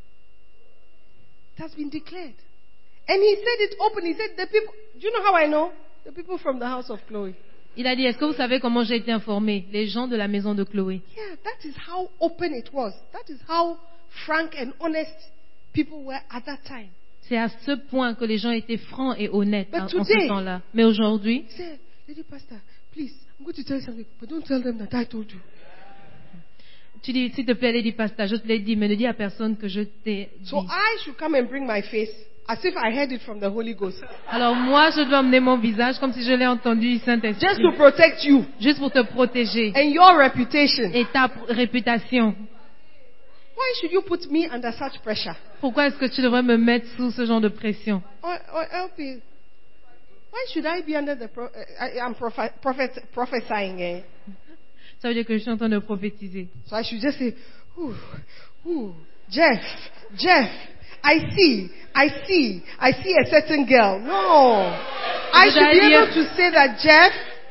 It has been declared. And he said it open. He said, the people, do you know how I know? The people from the house of Chloe. Il a dit, est-ce que vous savez comment j'ai été informé? Les gens de la maison de Chloé. Yeah, that is how open it was. That is how frank and honest people were at that time. C'est à ce point que les gens étaient francs et honnêtes But en, en today- ce temps-là. Mais aujourd'hui, He said, Lady Pastor, please, I'm going to tell you something, but don't tell them that I told you. tu dis, s'il te plaît, Lady Pastor, je te l'ai dit, mais ne dis à personne que je t'ai dit. So I should come and bring my face. as if I heard it from the Holy Ghost. Alors moi, je dois emmener mon visage comme si je l'ai entendu du Just Saint-Esprit. to protect you Juste pour te protéger. and your reputation. Et ta p- réputation. Why should you put me under such pressure? Pourquoi est-ce que tu devrais me mettre sous ce genre de pression? Or, or L P, why should I be under the pro- uh, I, I'm prophet, prophet, prophesying, eh? Ça veut dire que je suis en train de prophétiser. So I should just say, ooh, ooh, Jeff, Jeff, I see, I see, I see a certain girl. No. I should be able to say that Jeff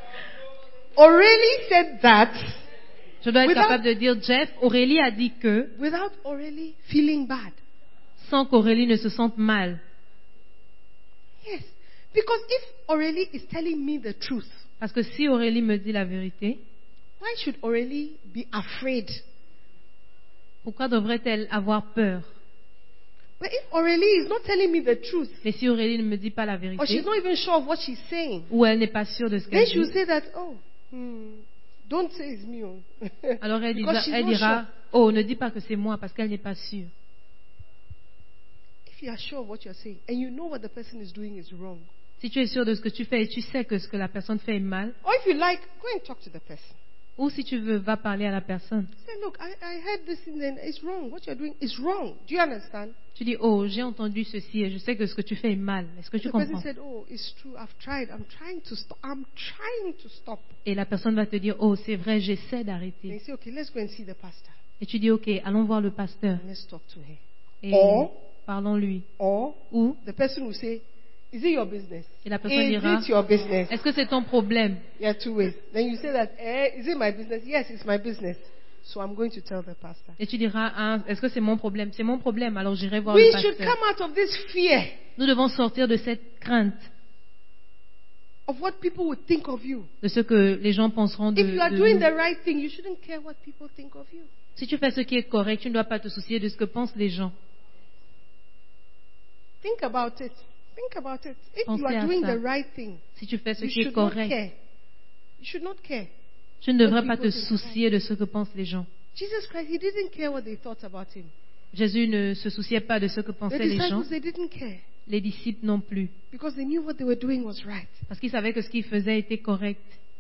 Aurélie said that Je dois être Without- capable de dire, Jeff, Aurélie a dit que, without Aurélie feeling bad. sans qu'Aurélie ne se sente mal. Yes. Because if Aurélie is telling me the truth, Parce que si Aurélie me dit la vérité, why should Aurélie be afraid? pourquoi devrait-elle avoir peur? But if Aurélie is not telling me the truth, Mais si Aurélie ne me dit pas la or she's vérité, not even sure of what she's saying, ou elle n'est pas sûre de ce then qu'elle she'll dit, say that, oh, hmm, don't say it's me. oh." alors elle dira, Because she's elle not dira, sure. oh, ne dis pas que c'est moi, parce qu'elle n'est pas sûre. If you are sure of what you're saying and you know what the person is doing is wrong, Si tu es sûr de ce que tu fais et tu sais que ce que la personne fait est mal, or if you like, go and talk to the person. ou si tu veux, va parler à la personne. Say, look, I, I heard this thing and it's wrong. What you're doing is wrong. Do you understand? Tu dis, oh, j'ai entendu ceci et je sais que ce que tu fais est mal. Est-ce que tu The person comprends? said, oh, it's true. I've tried. I'm trying to stop. I'm trying to stop. Et la personne va te dire, oh, c'est vrai, j'essaie And d'arrêter. you say, okay, let's go and see the pastor. Et tu dis, ok, allons voir le pasteur And let's talk to her. et Or- parlons-lui. Or Ou, the person will say, is it your business? et la personne Is dira, it your business? est-ce que c'est ton problème? There are two ways. Then you say that, eh, is it my business? Yes, it's my business. So I'm going to tell the pastor. Et tu diras, ah, est-ce que c'est mon problème? C'est mon problème, alors j'irai voir We le should pasteur. come out of this fear Nous devons sortir de cette crainte, of what people would think of you. de ce que les gens penseront de, If you are de doing nous. the right thing, you shouldn't care what people think of you. Si tu fais ce qui est correct, tu ne dois pas te soucier de ce que pensent les gens. Think about it. Think about it. If you Pensez are à doing ça. the right thing, Si tu fais ce you qui est should not correct, care. You should not care. tu ne devrais what pas te people think about soucier de ce que pensent les gens. Jesus Christ, he didn't care what they thought about him. Jésus ne se souciait pas de ce que The pensaient les gens, disciples, they didn't care les disciples non plus, because they knew what they were doing was right. parce qu'ils savaient que ce qu'ils faisaient était correct.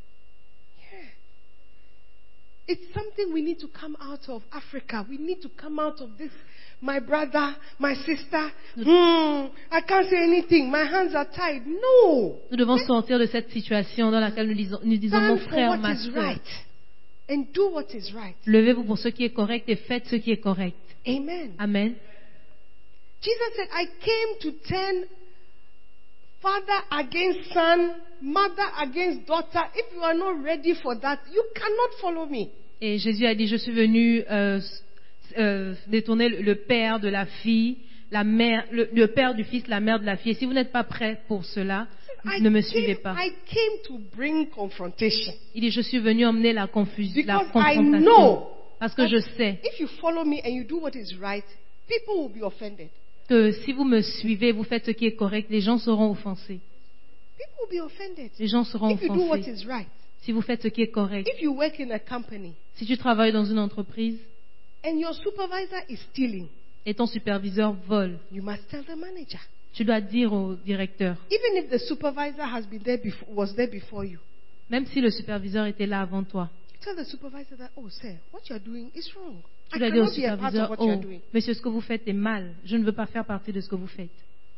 It's something we need to come out of Africa. We need to come out of this. My brother, my sister, hmm, I can't say anything. My hands are tied. No. Nous devons sortir de cette situation dans laquelle nous disons, nous disons mon Stand for frère, what ma is soeur, right and do what is right. levez-vous pour ce qui est correct et faites ce qui est correct. Amen. Amen. Jesus said, I came to turn father against son, mother against daughter. If you are not ready for that, you cannot follow me. Et Jésus a dit, je suis venu euh, euh, détourner le- le père de la fille, la mère, le, le père du fils, la mère de la fille. Et si vous n'êtes pas prêt pour cela, I ne me came, suivez pas. I came to bring confrontation. Il dit, je suis venu emmener la confusion, la Because I confrontation. know Parce que that je sais if you follow me and you do what is right, people will be offended. que si vous me suivez, vous faites ce qui est correct, les gens seront offensés. People will be offended. Les gens seront If you do what offensés. is right. Si vous faites ce qui est correct. If you work in a company Si tu travailles dans une entreprise and your supervisor is stealing, et ton superviseur vole, you must tell the manager. tu dois dire au directeur, Even if the supervisor has been there before, was there before you, même si le superviseur était là avant toi, tell the supervisor that, oh, sir, what you are doing is wrong. tu I dois dire au cannot be a part of superviseur, what you are oh, doing. monsieur, ce que vous faites est mal. Je ne veux pas faire partie de ce que vous faites.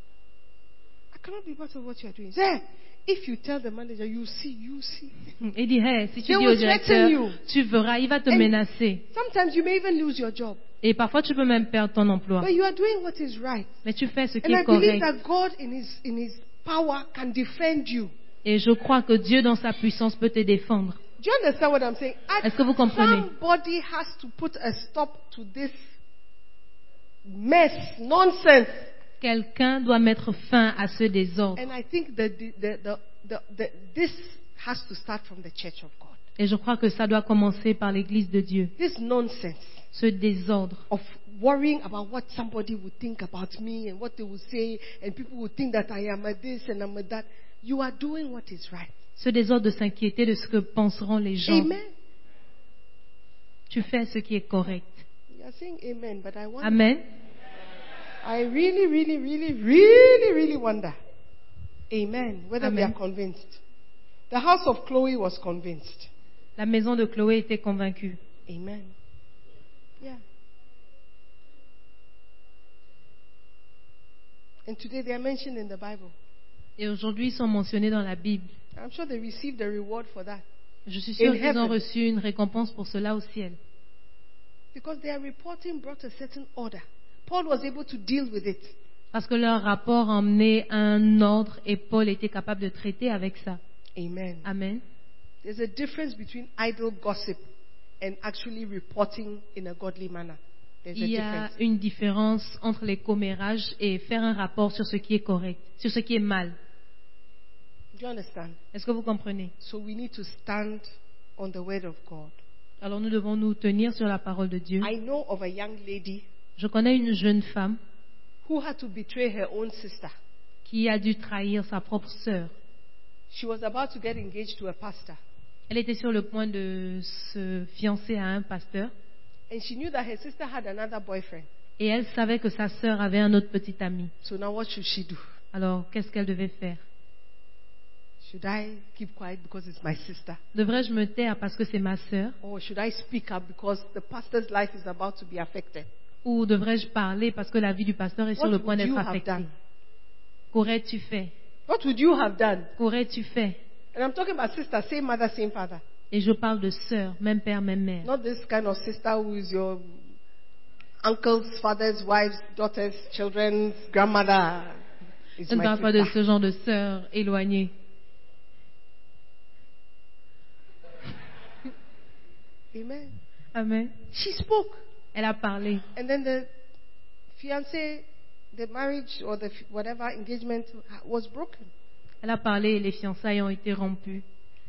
I cannot be part of what you are doing. Sir, if you tell the manager, you see, you see. Et dit, hey, si tu They dis will au directeur, threaten you. tu verras, il va te And menacer. Sometimes you may even lose your job. Et parfois, tu peux même perdre ton emploi. But you are doing what is right. Mais tu fais ce qui And I est believe correct. that God in his, in his power can defend you. Et je crois que Dieu, dans sa puissance, peut te défendre. Do you understand what I'm saying? At Est-ce que vous comprenez? Somebody has to put a stop to this mess, nonsense. Quelqu'un doit mettre fin à ce désordre. And I think that the, the, the, the, the, this has to start from the church of God. Et je crois que ça doit commencer par l'Église de Dieu. This nonsense Ce désordre of worrying about what somebody would think about me and what they would say, and people would think that I am a this and I'm a that. You are doing what is right. Ce désordre de s'inquiéter de ce que penseront les gens. Amen. Tu fais ce qui est correct. You are saying amen, but I want, Amen. I really, really, really, really, really wonder. Amen. Whether they Amen. are convinced. The house of Chloe was convinced. La maison de Chloé était convaincue. Amen. Yeah. And today they are mentioned in the Bible. Et aujourd'hui, ils sont mentionnés dans la Bible. I'm sure they received the reward for that. Je suis sûre In qu'ils ont heaven. reçu une récompense pour cela au ciel. Because their reporting brought a certain order. Paul was able to deal with it. Parce que leur rapport emmenait un ordre et Paul était capable de traiter avec ça. Amen. Amen. There's a difference between idle gossip and actually reporting in a godly manner. There's a Il y a difference. une différence entre les commérages et faire un rapport sur ce qui est correct, sur ce qui est mal. Do you understand? Est-ce que vous comprenez? So we need to stand on the word of God. Alors nous devons nous tenir sur la parole de Dieu. I know of a young lady Je connais une jeune femme who had to betray her own sister. qui a dû trahir sa propre sœur. She was about to get engaged to a pastor. Elle était sur le point de se fiancer à un pasteur And she knew that her sister had another boyfriend. et elle savait que sa sœur avait un autre petit ami. So now what should she do? Alors qu'est-ce qu'elle devait faire? Should I keep quiet because it's my sister? Devrais-je me taire parce que c'est ma sœur? Or should I speak up because the pastor's life is about to be affected? Ou devrais-je parler parce que la vie du pasteur est sur What le point would d'être you have affectée? done? Qu'aurais-tu fait? What would you have done? Qu'aurais-tu fait? And I'm talking about sister, same mother, same father. Et je parle de sœur, même père, même mère. Not this kind of sister who is your uncle's, father's, wife's, daughter's, children's, grandmother. It's Je ne my parle pas de sister. ce genre de sœur éloignée. Amen. Amen. She spoke. Elle a parlé. And then the fiancé, the marriage or the f- whatever engagement was broken. Elle a parlé et les fiançailles ont été rompues.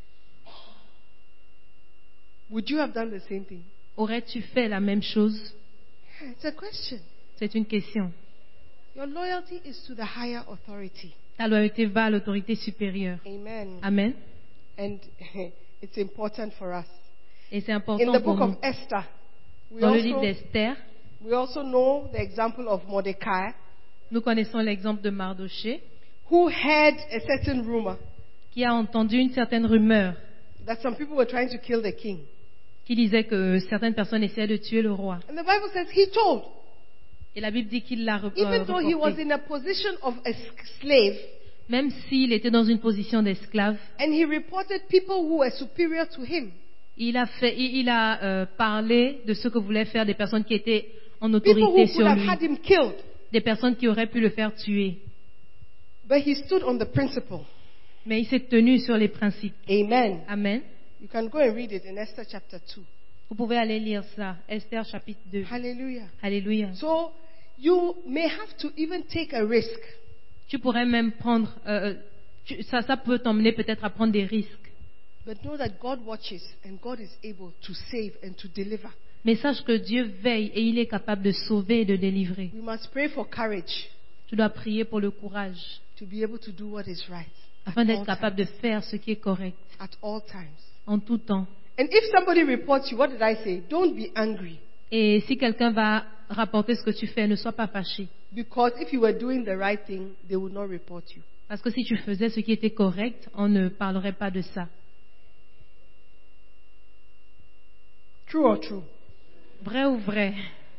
Would you have done the same thing? Aurais-tu fait la même chose? Yeah, it's a question. C'est une question. Your loyalty is to the higher authority. Ta loyauté va à l'autorité supérieure. Amen. Amen. And it's important for us. Et c'est In important the pour book nous. of Esther, we Dans le livre also, d'Esther, we also know the example of Mordecai, nous connaissons l'exemple de Mardoché, who heard a certain rumor qui a entendu une certaine rumeur that some people were trying to kill the king. qui disait que certaines personnes essayaient de tuer le roi. And the Bible says he told, Et la Bible dit qu'il l'a re- even euh, though he was reporté. in a position of a s- slave, Même s'il était dans une position d'esclave, and he reported people who were superior to him. il a, fait, il, il a euh, parlé de ce que voulaient faire des personnes qui étaient en People who autorité could sur have lui, had him killed. des personnes qui auraient pu le faire tuer. But he stood on the principle. Mais il s'est tenu sur les principes. Amen. Amen. You can go and read it in Esther chapter two. Vous pouvez aller lire ça, Esther chapitre deux. Hallelujah. Alléluia. So you may have to even take a risk. Tu pourrais même prendre, euh, tu- ça, ça peut t'emmener peut-être à prendre des risques. But know that God watches and God is able to save and to deliver. Mais sache que Dieu veille et il est capable de sauver et de délivrer. We must pray for courage Tu dois prier pour le courage, to be able to do what is right afin at d'être all, capable de times, faire ce qui est correct at all times. en tout temps. And if somebody reports you, what did I say? Don't be angry. Et si quelqu'un va rapporter ce que tu fais, ne sois pas fâché. Because if you were doing the right thing, they would not report you. Parce que si tu faisais ce qui était correct, on ne parlerait pas de ça. True or true? Vrai ou vrai?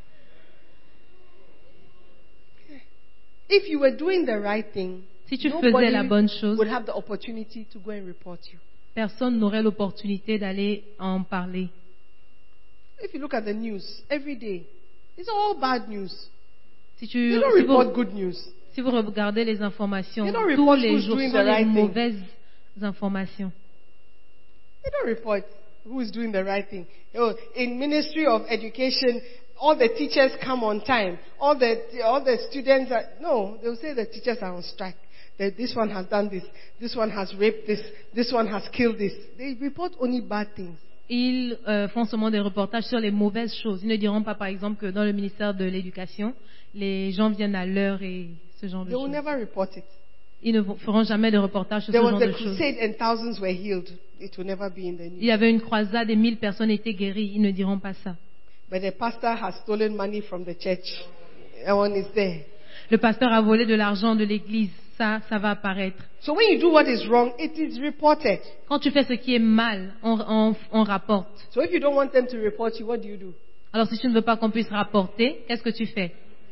If you were doing the right thing, Si tu nobody faisais la bonne chose, would have the opportunity to go and report you. personne n'aurait l'opportunité d'aller en parler. If you look at the news every day, it's all bad news. Si, They tu, don't si, vous, report good news. si vous regardez les informations, They don't tous report les who's jours doing sont the les right thing. mauvaises informations. They don't report who is doing the right thing. Oh, in Ministry of Education, all the teachers come on time. All the all the students are no. They will say the teachers are on strike. That this one has done this. This one has raped this. This one has killed this. They report only bad things. Ils euh, font seulement des reportages sur les mauvaises choses. Ils ne diront pas, par exemple, que dans le ministère de l'Éducation, les gens viennent à l'heure et ce genre de They will choses. never report it. Ils ne feront jamais de reportages sur There ce was genre a de choses. crusade and thousands were healed. It will never be in the Il news. y avait une croisade et mille personnes étaient guéries. Ils ne diront pas ça. But the pastor has stolen money from the church. That one is there. le pasteur a volé de l'argent de l'église. Ça, ça va apparaître. So when you do what is wrong, it is reported. Quand tu fais ce qui est mal, on, on, on rapporte. So if you don't want them to report you, what do you do? Alors si tu ne veux pas qu'on puisse rapporter, qu'est-ce que tu fais?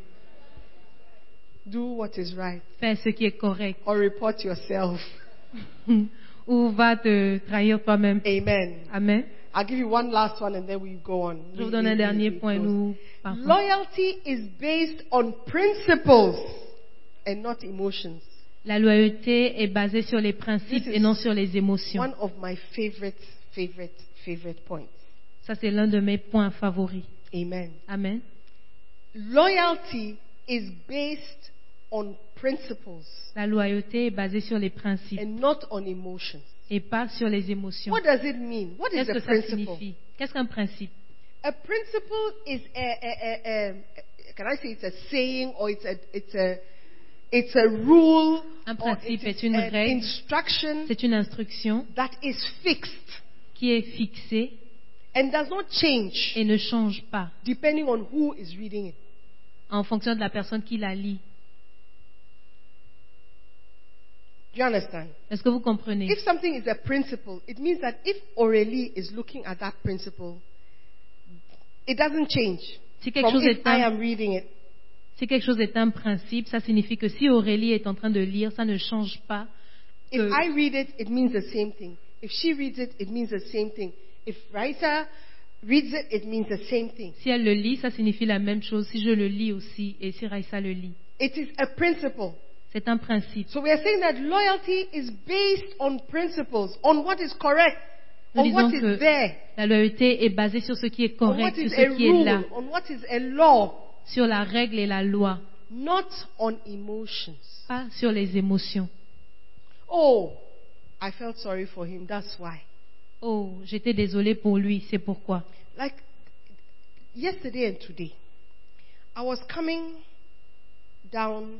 Do what is right. Fais ce qui est correct. Or report yourself. Ou va te trahir toi-même. Amen. Amen. I'll give you one last one and then we go on. Je vous donne un dernier point. Nous partons. Loyalty is based on principles and not emotions. La loyauté est basée sur les principes This is et non sur les émotions. One of my favorite, favorite, favorite points. Ça, c'est l'un de mes points favoris. Amen. Amen. Loyalty is based on principles La loyauté est basée sur les principes and not on emotions. et pas sur les émotions. What does it mean? What is Qu'est-ce a que ça principle? signifie? Qu'est-ce qu'un principe? A principle is a, a, a, a, can I say it's a saying or it's a, it's a, it's a rule Un or principe it est is une an règle, instruction c'est une instruction that is fixed qui est fixée and does not change et ne change pas depending on who is reading it. en fonction de la personne qui la lit. Do you understand? Est-ce que vous comprenez? If something is a principle, it means that if Aurélie is looking at that principle, it doesn't change Si quelque from chose if est I un, am reading it. si quelque chose est un principe, ça signifie que si Aurélie est en train de lire, ça ne change pas. If que- I read it, it means the same thing. If she reads it, it means the same thing. If Raisa reads it, it means the same thing. Si elle le lit, ça signifie la même chose. Si je le lis aussi et si Raïssa le lit. It is a principle. C'est un principe. So we are saying that loyalty is based on principles, on what is correct, Nous on what disons is que there, la loyauté est basée sur ce qui est on what correct, is sur a ce qui est là, rule, on what is a law, sur la règle et la loi, not on emotions. pas sur les émotions. Oh, I felt sorry for him, that's why. Oh, j'étais désolée pour lui, c'est pourquoi. Like yesterday and today, I was coming down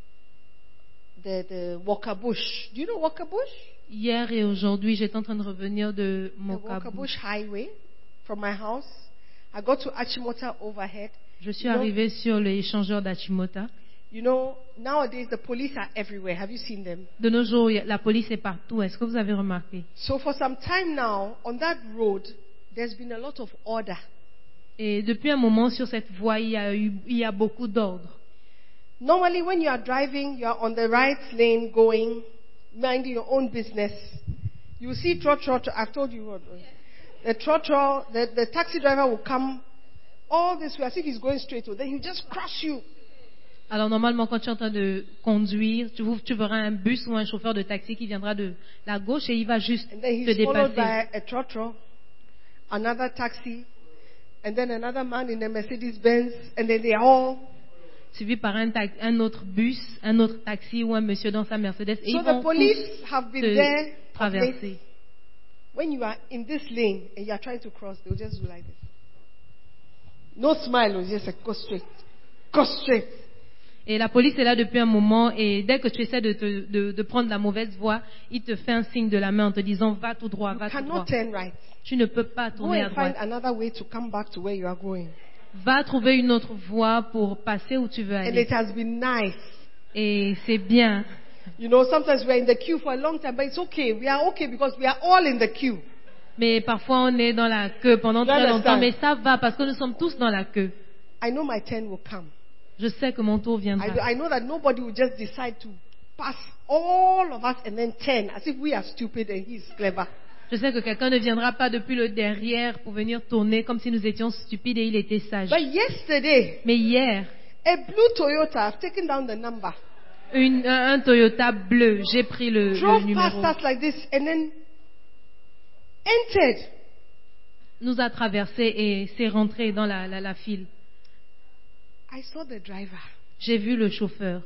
the, the Walker Bush. Do you know Walker Bush? Hier et aujourd'hui, j'étais en train de revenir de The Mokabu. Walker Bush Highway from my house. I got to Achimota overhead. Je suis You know- arrivée sur l'échangeur d'Achimota. You know, nowadays the police are everywhere. Have you seen them? De nos jours, il y a- la police est partout. Est-ce que vous avez remarqué? So for some time now, on that road, there's been a lot of order. Et depuis un moment, sur cette voie, il y a, eu, il y a beaucoup d'ordre. Normally, when you are driving, you are on the right lane going, minding your own business. You see trotro, I've told you what. The trotro, the, the taxi driver will come all this way as if he's going straight. Then he'll just crush you. Alors normalement, quand tu es en train de conduire, tu, tu verras un bus ou un chauffeur de taxi qui viendra de la gauche et il va juste And then te he's followed dépasser. by a trotro, another taxi, and then another man in a Mercedes Benz, and then they are all. Suivi par un, tax- un autre bus, un autre taxi ou un monsieur dans sa Mercedes. Et So ils the vont police tous have been te there. of late. traverser. When you are in this lane and you are trying to cross, they'll just do like this. No smile, oh, just like, go straight. Go straight. Et la police est là depuis un moment et dès que tu essaies de, te- de, de prendre la mauvaise voie, il te fait un signe de la main en te disant va tout droit, va tout Cannot droit. turn right. Tu ne peux pas Go tourner à and find droite. another way to come back to where you are going. Va trouver une autre voie pour passer où tu veux And aller. it has been nice. Et c'est bien. You know, sometimes we're in the queue for a long time, but it's okay. We are okay because we are all in the queue. Mais parfois on est dans la queue pendant You très longtemps, understand? mais ça va parce que nous sommes tous dans la queue. I know my turn will come. Je sais que mon tour I, viendra. I know that nobody will just decide to pass all of us and then turn as if we are stupid and he's clever. Je sais que quelqu'un ne viendra pas depuis le derrière pour venir tourner comme si nous étions stupides et il était sage. But yesterday, Mais hier, a blue Toyota, I've taken down the number, une- un, un Toyota bleu, j'ai pris le, le drove numéro, past us like this and then entered. nous a traversé et s'est rentré dans la, la, la file. I saw the driver J'ai vu le chauffeur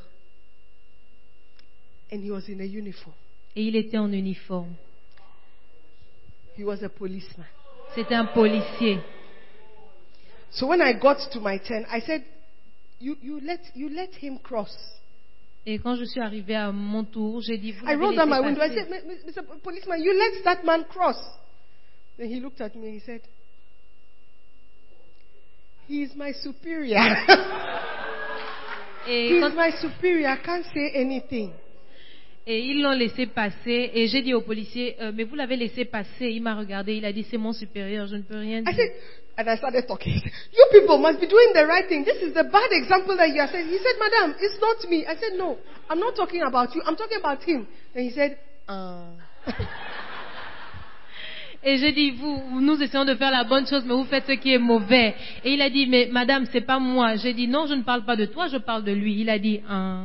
and he was in a uniform. et il était en uniforme. He was a policeman. C'était un policier. So when I got to my turn, I said, you, you, let, you let him cross. Et quand je suis arrivée à mon tour, j'ai dit, vous I l'avez rolled down my laissé window. I passer. said, "M- M- Mister Policeman, you let that man cross. Then he looked at me and he said, he is my superior. Et, He's quand- my superior. I can't say anything. et ils l'ont laissé passer. Et j'ai dit au policier, euh, mais vous l'avez laissé passer. Il m'a regardé, il a dit, c'est mon supérieur, je ne peux rien I dire. said, and I started talking. He said, you people must be doing the right thing. This is the bad example that you are saying. He said, Madam, it's not me. I said, no, I'm not talking about you. I'm talking about him. Then he said, uh. Et j'ai dit, vous, nous essayons de faire la bonne chose, mais vous faites ce qui est mauvais. Et il a dit, mais madame, c'est pas moi. J'ai dit, non, je ne parle pas de toi, je parle de lui. Il a dit, ah.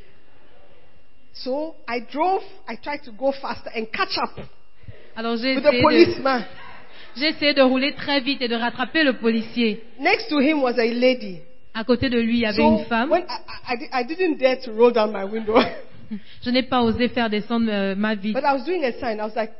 So I drove, I tried to go faster and catch up Alors j'ai with the essayé, de, policeman. j'ai essayé de rouler très vite et de rattraper le policier. Next to him was a lady. À côté de lui, il y avait So une femme. when I, I, I di- I didn't dare to roll down my window, Je n'ai pas osé faire descendre euh, ma vitre. but I was doing a sign. I was like,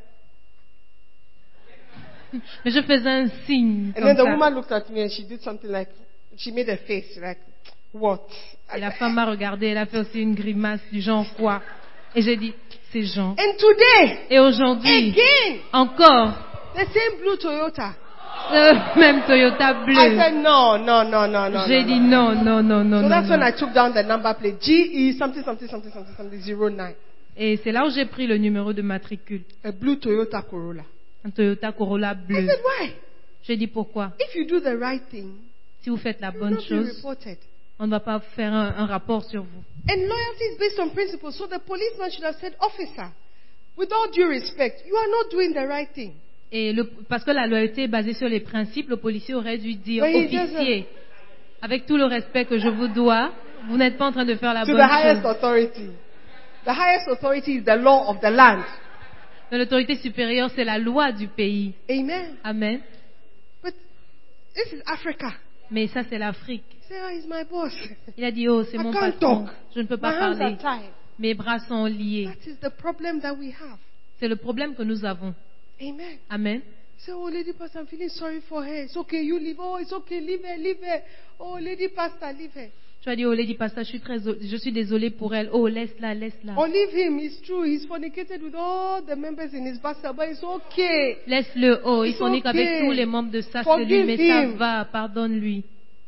Mais je faisais un signe and comme then the ça. woman looked at me and she did something like, she made a face like, what? Et la femme m'a regardé, elle a fait aussi une grimace du genre quoi. Et j'ai dit, c'est Jean. And today, Et aujourd'hui, again, encore, the same blue Toyota. le même Toyota I bleu. said, no, no, no, no, no. J'ai no, dit no. non, non, non, non, So non. that's when non. I took down the number plate. G E something, something, something, something, something, zero nine. Et c'est là où j'ai pris le numéro de matricule. A blue Toyota Corolla. Un Toyota Corolla I bleu. said, why? J'ai dit pourquoi? If you do the right thing, Si vous faites la you will bonne not be chose, reported. on ne va pas faire un, un rapport sur vous. And loyalty is based on principles. So the policeman should have said, officer, with all due respect, you are not doing the right thing. Et le, parce que la loyauté est basée sur les principes, le policier aurait dû dire, Mais il officier, avec tout le respect que je vous dois, vous n'êtes pas en train de faire la To the bonne highest chose. authority. The highest authority is the law of the land. Mais l'autorité supérieure, c'est la loi du pays. Amen. Amen. But this is Africa. Mais ça, c'est l'Afrique. Say, oh, he's my boss. Il a dit, oh, c'est I mon can't patron. talk. Je ne peux My pas hands parler. are tied. Mes bras sont liés. That is the problem that we have. C'est le problème que nous avons. Amen. Amen. Say, oh, lady pastor, I'm feeling sorry for her. It's okay, you leave. Oh, it's okay, leave her, leave her. Oh, lady pastor, leave her. Tu as dit, oh, Lady Pastor, je suis très, je suis désolée pour elle. Oh, laisse-la, laisse-la. Or leave him. It's true. He's fornicated with all the members in his pastor, but it's okay. Laisse-le. Oh, il It's fornique okay. avec tous les membres de sa Forgive cellule, mais ça him. va, pardonne-lui.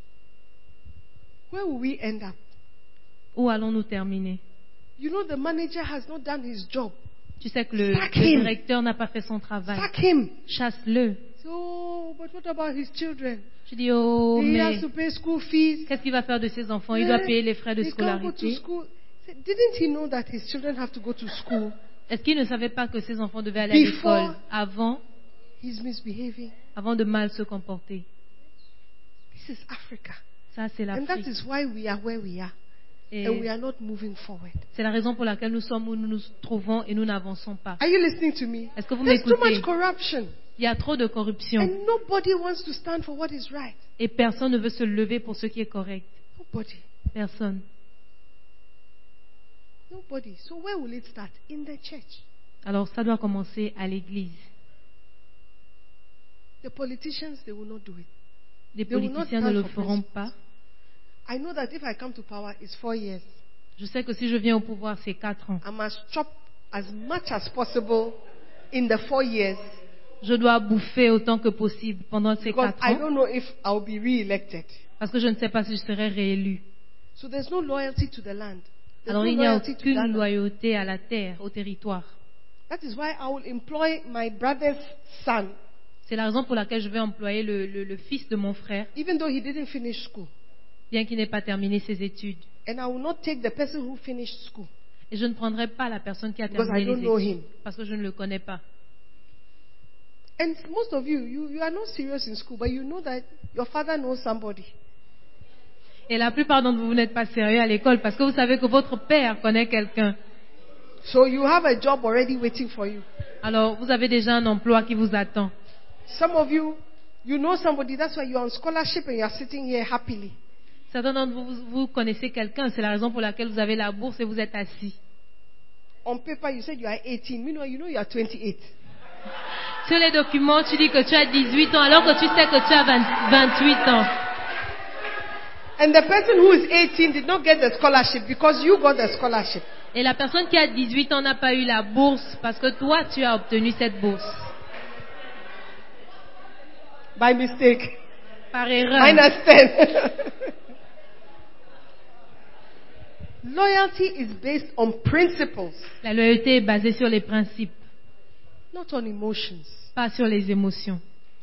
Where will we end up? Où allons-nous terminer? You know, the manager has not done his job. Tu sais que le, Sack le him. directeur n'a pas fait son travail. Sack him. Chasse-le. So, but what about his children? Je dis, oh, He mais has to pay school fees. qu'est-ce qu'il va faire de ses enfants? Il doit Eh, payer les frais de he can't go to scolarité. school. Say, Didn't he know that his children have to go to school? Est-ce qu'il ne savait pas que ses enfants devaient aller à Before- l'école avant, He's misbehaving. avant de mal se comporter? This is Africa. Ça, c'est And that l'Afrique. is why we are where we are. Et And we are not moving forward. c'est la raison pour laquelle nous sommes où nous nous trouvons et nous n'avançons pas. Are you listening to me? Est-ce que vous There's too m'écoutez? much corruption. Il y a trop de corruption And nobody wants to stand for what is right. et personne ne veut se lever pour ce qui est correct. Nobody. Personne. Nobody. So where will it start? In the church. Alors ça doit commencer à l'église. The politicians, they will not do it. Les They will not politiciens ne stand le for feront principles. pas. I know that if I come to power, it's four years. Je sais que si je viens au pouvoir, c'est quatre ans. I must chop as much as possible in the four years Je dois bouffer autant que possible pendant ces because quatre I ans don't know if I'll be re-elected. parce que je ne sais pas si je serai réélu. So there's no loyalty to the land. There's Alors no il n'y a loyalty to aucune Ghana. loyauté à la terre, au territoire. That is why I will employ my brother's son, C'est la raison pour laquelle je vais employer le, le- le fils de mon frère, even though he didn't finish school. bien qu'il n'ait pas terminé ses études. And I will not take the person who finished school Et je ne prendrai pas la personne qui a because I terminé don't les know études him. parce que je ne le connais pas. And most of you, you, you are not serious in school, but you know that your father knows somebody. Et la plupart d'entre vous, vous n'êtes pas sérieux à l'école parce que vous savez que votre père connaît quelqu'un. So you have a job already waiting for you. Alors vous avez déjà un emploi qui vous attend. Some of you, you know somebody, that's why you're on scholarship and you are sitting here happily. Certains d'entre vous, vous, vous connaissez quelqu'un, c'est la raison pour laquelle vous avez la bourse et vous êtes assis. On paper, you said you are eighteen. Meanwhile, you know you are twenty-eight. Sur les documents, tu dis que tu as dix-huit ans alors que tu sais que tu as vingt, vingt-huit ans. And the person who is eighteen did not get the scholarship because you got the scholarship. Et la personne qui a dix-huit ans n'a pas eu la bourse parce que toi, tu as obtenu cette bourse. By mistake. Par erreur. Minus ten. Loyalty is based on principles, La loyauté est basée sur les principes, not on emotions. pas sur les émotions.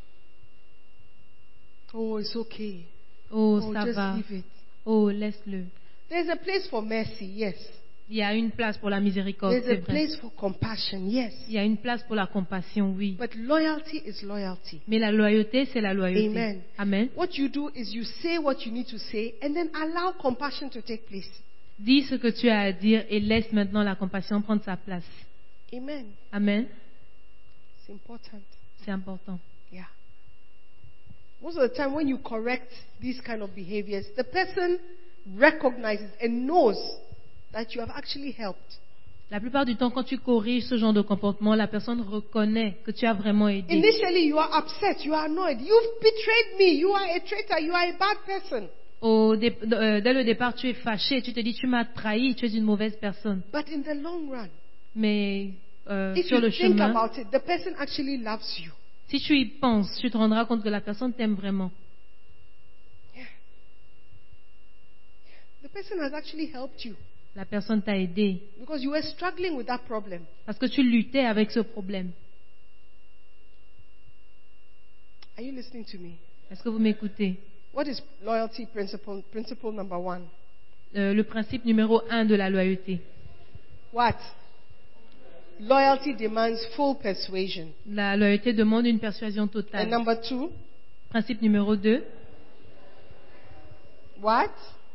Oh, it's okay. Oh, Oh, ça just va. leave it. Oh, laisse-le. There's a place for mercy, yes. Il y a une place pour la miséricorde, There's c'est a vrai. place for compassion, yes. Il y a une place pour la compassion, oui. But loyalty is loyalty. Mais la loyauté, c'est la loyauté. Amen. Amen. What you do is you say what you need to say and then allow compassion to take place. Dis ce que tu as à dire et laisse maintenant la compassion prendre sa place. Amen. Amen. It's important. C'est important. Yeah. Most of the time when you correct these kind of behaviors, the person recognizes and knows that you have actually helped. La plupart du temps, quand tu corriges ce genre de comportement, la personne reconnaît que tu as vraiment aidé. Initially, you are upset, you are annoyed. You've betrayed me. You are a traitor. You are a bad person. Au dé- euh, dès le départ, tu es fâché, tu te dis tu m'as trahi, tu es une mauvaise personne. But in the long run, Mais euh, if sur you le think chemin, about it, the person actually loves you. si tu y penses, tu te rendras compte que la personne t'aime vraiment. The person has actually helped you La personne t'a aidé because you were struggling with that problem. parce que tu luttais avec ce problème. Are you listening to me? Est-ce que vous m'écoutez? What is loyalty principle? Principle number one. Euh, le principe numéro un de la loyauté. What? Loyalty demands full persuasion. La loyauté demande une persuasion And totale. number two, Principe numéro deux. what?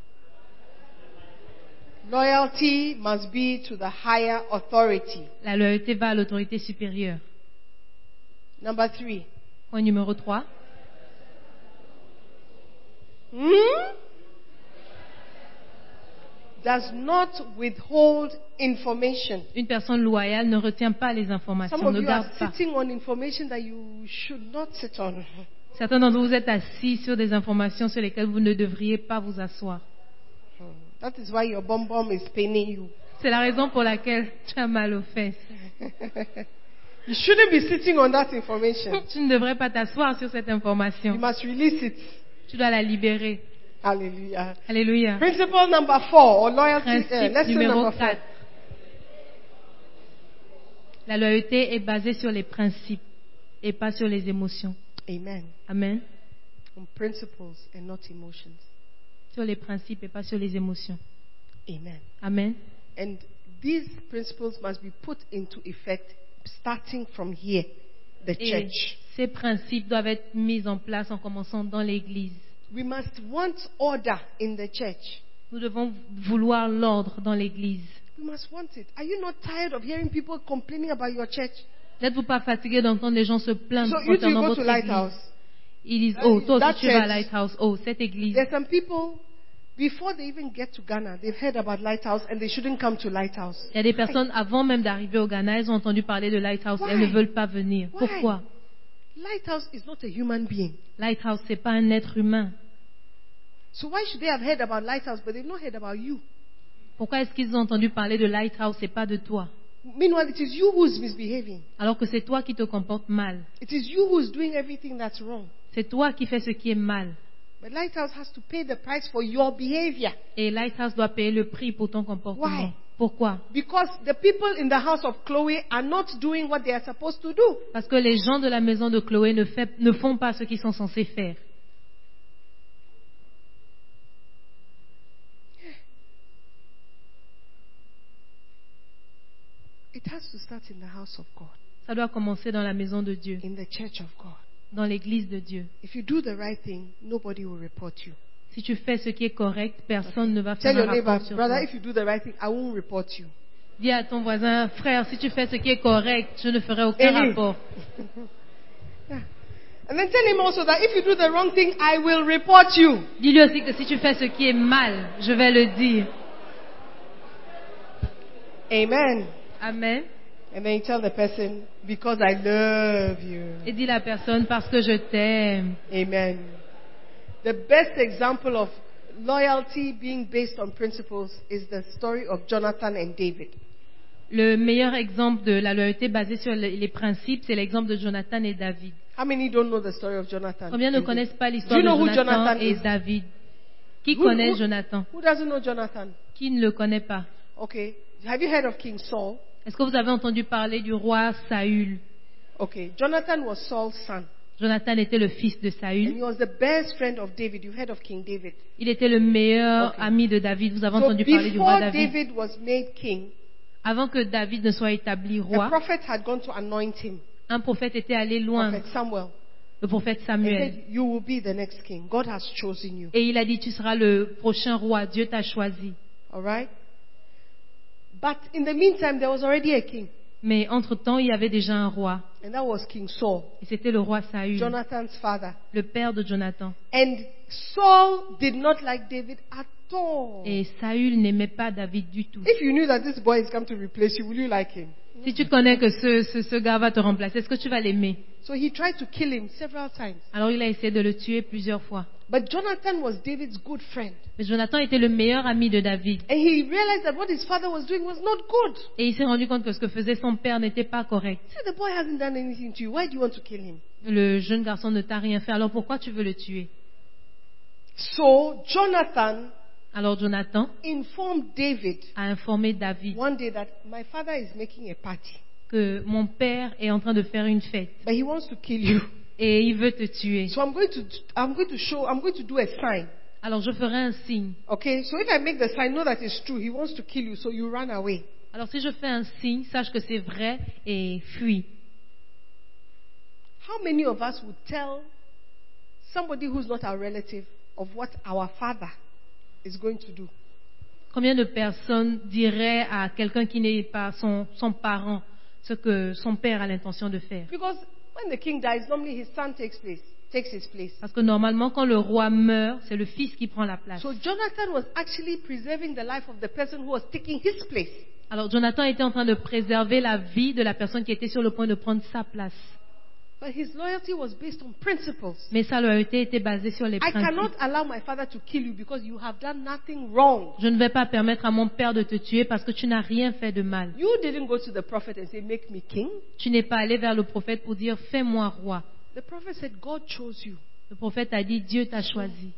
Loyalty must be to the higher authority. La loyauté va à l'autorité supérieure. Number three. Point numéro trois. Hmm? Does not withhold information. Une personne loyale ne retient pas les Some informations, of ne you are garde pas. sitting on information that you should not sit on. Certains d'entre vous êtes assis sur des informations sur lesquelles vous ne devriez pas vous asseoir. That is why your bum bum is paining you. C'est la raison pour laquelle tu as mal aux fesses. You shouldn't be sitting on that information. Tu ne devrais pas t'asseoir sur cette You information. must release it. Tu dois la libérer. Hallelujah. Alléluia. Principle number four, or loyalty, uh, Principe lesson numéro number four. quatre. La loyauté est basée sur les principes et pas sur les émotions. Amen. Amen. On principles and not emotions. Sur les principes et pas sur les émotions. Amen. Amen. And these principles must be put into effect starting from here, the Et church. ces principes doivent être mis en place en commençant dans l'Église. We must want order in the church. Nous devons vouloir l'ordre dans l'Église. We must want it. Are you not tired of hearing people complaining about your church? N'êtes-vous pas fatigué d'entendre les gens se plaindre So you, you concernant go votre to Lighthouse. Église? Ils disent, oh, toi That aussi tu vas à church. Lighthouse. Oh, cette Église. There's some people, before they even get to Ghana, they've heard about Lighthouse and they shouldn't come to Lighthouse. Il y a des personnes, avant même d'arriver au Ghana, elles ont entendu parler de Lighthouse et elles ne Why? veulent pas venir. Why? Pourquoi? Lighthouse is not a human being. Lighthouse, c'est pas un être humain. So why should they have heard about Lighthouse, but they've not heard about you? Pourquoi est-ce qu'ils ont entendu parler de Lighthouse et pas de toi? Meanwhile, it is you who's misbehaving. Alors que c'est toi qui te comportes mal. It is you who's doing everything that's wrong. C'est toi qui fais ce qui est mal. But Lighthouse has to pay the price for your behavior. Et Lighthouse doit payer le prix pour ton comportement. Why? Pourquoi? Because the people in the house of Chloe are not doing what they are supposed to do. Parce que les gens de la maison de Chloé ne, fait- ne font pas ce qu'ils sont censés faire. It has to start in the house of God, Ça doit commencer dans la maison de Dieu, in the church of God. dans l'église de Dieu. If you do the right thing, nobody will report you. Si tu fais ce qui est correct, personne ne va Tell faire un your neighbor, rapport sur brother, toi. if you do the right thing, I won't report you. Dis à ton voisin, frère, si tu fais ce qui est correct, je ne ferai aucun Amen. rapport. Yeah. And then tell him also that if you do the wrong thing, I will report you. Dis-lui aussi que si tu fais ce qui est mal, je vais le dire. Amen. Amen. And then you tell the person, because I love you. Et dis la personne, parce que je t'aime. Amen. The best example of loyalty being based on principles is the story of Jonathan and David. Le meilleur exemple de la loyauté basée sur les les principes, c'est l'exemple de Jonathan et David. How many don't know the story of Jonathan? Combien ne and connaissent David? pas Do l'histoire you de know who Jonathan Jonathan et is? David? Qui Who- connaît who- Jonathan? Who doesn't know Jonathan? Qui ne le connaît pas? Okay. Have you heard of King Saul? Est-ce que vous avez entendu parler du roi Saül? Okay. Jonathan was Saul's son. Jonathan était le fils de And Saül. he was the best friend of David. You've heard of King David. Il était le meilleur Okay. ami de David. Vous avez So entendu parler du roi before David. David was made king, Avant que David ne soit établi a roi, prophet had gone to anoint him. un prophète était allé loin, Prophet Samuel. le prophète And Samuel. said, you will be the next king. God has chosen you. Et il a dit, tu seras le prochain roi. Dieu t'a choisi. All right? But in the meantime, there was already a king. Mais entre-temps, il y avait déjà un roi. And that was King Saul, Et c'était le roi Saül, Jonathan's father. le père de Jonathan. And Saul did not like David at all. Et Saül n'aimait pas David du tout. If you knew that this boy is come to replace you, will you like him? Si tu connais que ce, ce, ce gars va te remplacer, est-ce que tu vas l'aimer? So he tried to kill him several times. Alors il a essayé de le tuer plusieurs fois. But Jonathan was David's good friend. Mais Jonathan était le meilleur ami de David. And he realized that what his father was doing was not good. Et il s'est rendu compte que ce que faisait son père n'était pas correct. He said, the boy hasn't done anything to you. Why do you want to kill him? Le jeune garçon ne t'a rien fait, alors pourquoi tu veux le tuer? So Jonathan Alors Jonathan informed David a informé David one day that my father is making a party, que mon père est en train de faire une fête but he wants to kill you. et il veut te tuer. So I'm going to, I'm going to show, I'm going to do a sign. Alors je ferai un signe. Okay, so if I make the sign, know that it's true. He wants to kill you, so you run away. Alors si je fais un signe, sache que c'est vrai et fuis. How many of us would tell somebody who's not our relative of what our father is going to do? Combien de personnes diraient à quelqu'un qui n'est pas son, son parent ce que son père a l'intention de faire? Because when the king dies, normally his son takes place, takes his place. Parce que normalement, quand le roi meurt, c'est le fils qui prend la place. So Jonathan was actually preserving the life of the person who was taking his place. Alors Jonathan était en train de préserver la vie de la personne qui était sur le point de prendre sa place. But his loyalty was based on principles. Mais sa loyauté était basée sur les I cannot principes. allow my father to kill you because you have done nothing wrong. Je ne vais pas permettre à mon père de te tuer parce que tu n'as rien fait de mal. You didn't go to the prophet and say, make me king. Tu n'es pas allé vers le prophète pour dire fais-moi roi. The prophet said, God chose you. Le prophète a dit Dieu t'a choisi.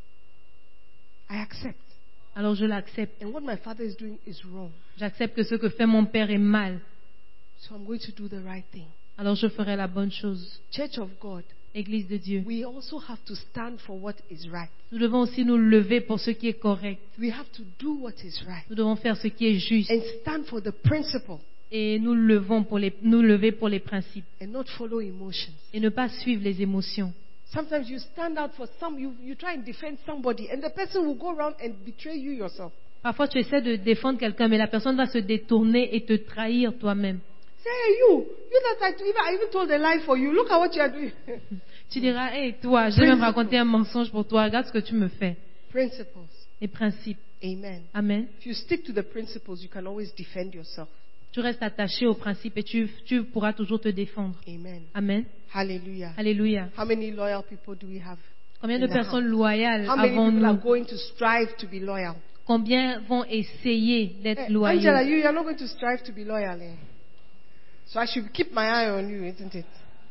I accept. Alors je l'accepte. And what my father is doing is wrong. J'accepte que ce que fait mon père est mal. So I'm going to do the right thing. Alors je ferai la bonne chose. Church of God, Église de Dieu. we also have to stand for what is right. Nous devons aussi nous lever pour ce qui est correct. We have to do what is right. Nous devons faire ce qui est juste. And stand for the principle Et nous levons pour les, nous lever pour les principes. and not follow emotions. Et ne pas suivre les émotions. Sometimes you stand out for some, you, you try and defend somebody, and the person will go around and betray you yourself. Parfois tu essaies de défendre quelqu'un, mais la personne va se détourner et te trahir toi-même. Say, hey, you, you that I, even, I even told a lie for you. Look at what you are doing. Tu diras, hé toi, j'ai même raconté un mensonge pour toi, regarde ce que tu me fais. Principles. Les principes. Amen. Amen. If you stick to the principles, you can always defend yourself. Tu restes attaché aux principes et tu, tu pourras toujours te défendre. Amen. Amen. Hallelujah. Alléluia. How many loyal people do we have? Combien de in the personnes house? loyales How many people are avons-nous? going to strive to be loyal? Combien vont essayer d'être Eh, Angela, loyaux? you, you're not going to strive to be loyal. Eh? So I should keep my eye on you, isn't it?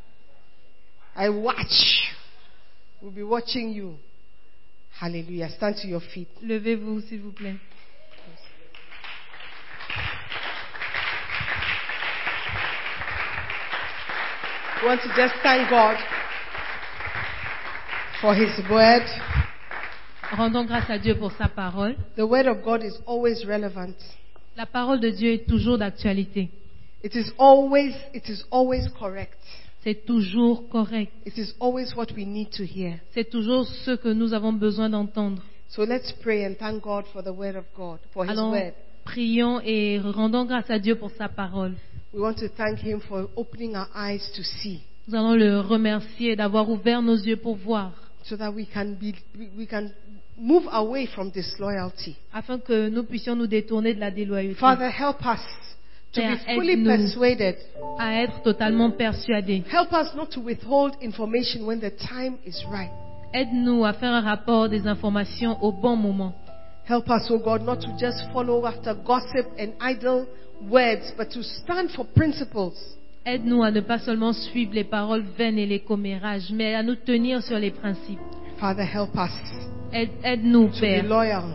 I watch. We'll be watching you. Hallelujah. Stand to your feet. Levez-vous, s'il vous plaît. We want to just thank God for His word. Rendons grâce à Dieu pour sa parole. The word of God is always relevant. La parole de Dieu est toujours d'actualité. It is always, it is always correct. C'est toujours correct. It is always what we need to hear. C'est toujours ce que nous avons besoin d'entendre. So let's pray and thank God for the word of God, for His Alors, word. prions et rendons grâce à Dieu pour sa parole. We want to thank Him for opening our eyes to see, Nous allons le remercier d'avoir ouvert nos yeux pour voir, so that we can be, we- we can move away from disloyalty. afin que nous puissions nous détourner de la déloyauté, Father, help us to Père, be fully aide-nous. persuaded. à être totalement persuadés. Help us not to withhold information when the time is right. Aide-nous à faire un rapport des informations au bon moment. Help us, oh God, not to just follow after gossip and idle words, but to stand for principles. Aide-nous à ne pas seulement suivre les paroles vaines et les commérages, mais à nous tenir sur les principes. Father, help us Aide- Aide-nous, to be Père, loyal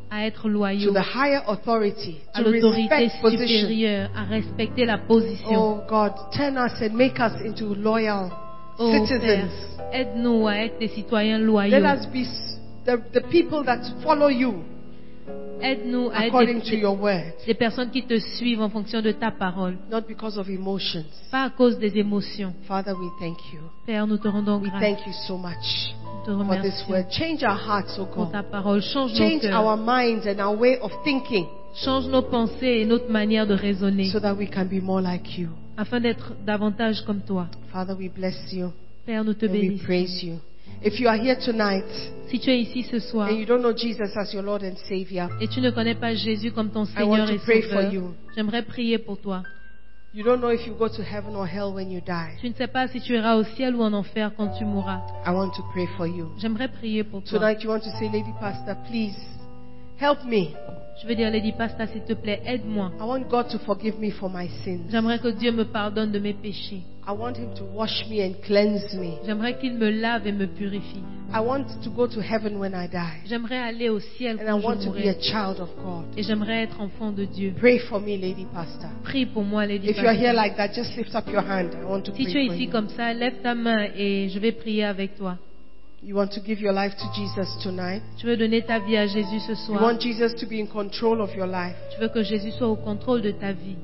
à être to loyaux the higher authority, à to l'autorité respect position. supérieure, à respecter la position. Oh God, turn us and make us into loyal Oh Père, citizens. aide-nous à être des citoyens Let loyaux. us be s- the, the people that follow you Aide-nous à être according des, to your word, des personnes qui te suivent en fonction de ta parole, not because of emotions. pas à cause des émotions. Father, we thank you. Père, nous te rendons We grâce. thank you so much Nous te for this remercions word. Change our hearts, oh pour ta God. parole. Change nos Change cœurs, our minds and our way of thinking change nos pensées et notre manière de raisonner, so that we can be more like you. afin d'être davantage comme toi. Father, we bless you Père, nous te and we bénissons. praise you. If you are here tonight Si tu es ici ce soir and you don't know Jesus as your Lord and Savior, et tu ne connais pas Jésus comme ton I Seigneur want to et pray for Sauveur, you. j'aimerais prier pour toi. You don't know if you go to heaven or hell when you die. Tu ne sais pas si tu iras au ciel ou en enfer quand tu mourras. I want to pray for you. J'aimerais prier pour toi. Tonight you want to say, Lady Pastor, please help me. Je veux dire, Lady Pasta, s'il te plaît, aide-moi. I want God to forgive me for my sins. J'aimerais que Dieu me pardonne de mes péchés. I want Him to wash me and cleanse me. J'aimerais qu'il me lave et me purifie. I want to go to heaven when I die. J'aimerais aller au ciel And I quand want je to be a mourrai. child of God. Et j'aimerais être enfant de Dieu. Pray for me, Lady Pastor. Prie pour moi, Lady If you are here Pasta. like that, just lift up your hand. I want to Si pray tu es for ici you. comme ça, lève ta main et je vais prier avec toi. You want to give your life to Jesus tonight? Tu veux donner ta vie à Jésus ce You soir. want Jesus to be in control of your life? Tu veux que Jésus soit au contrôle de ta vie.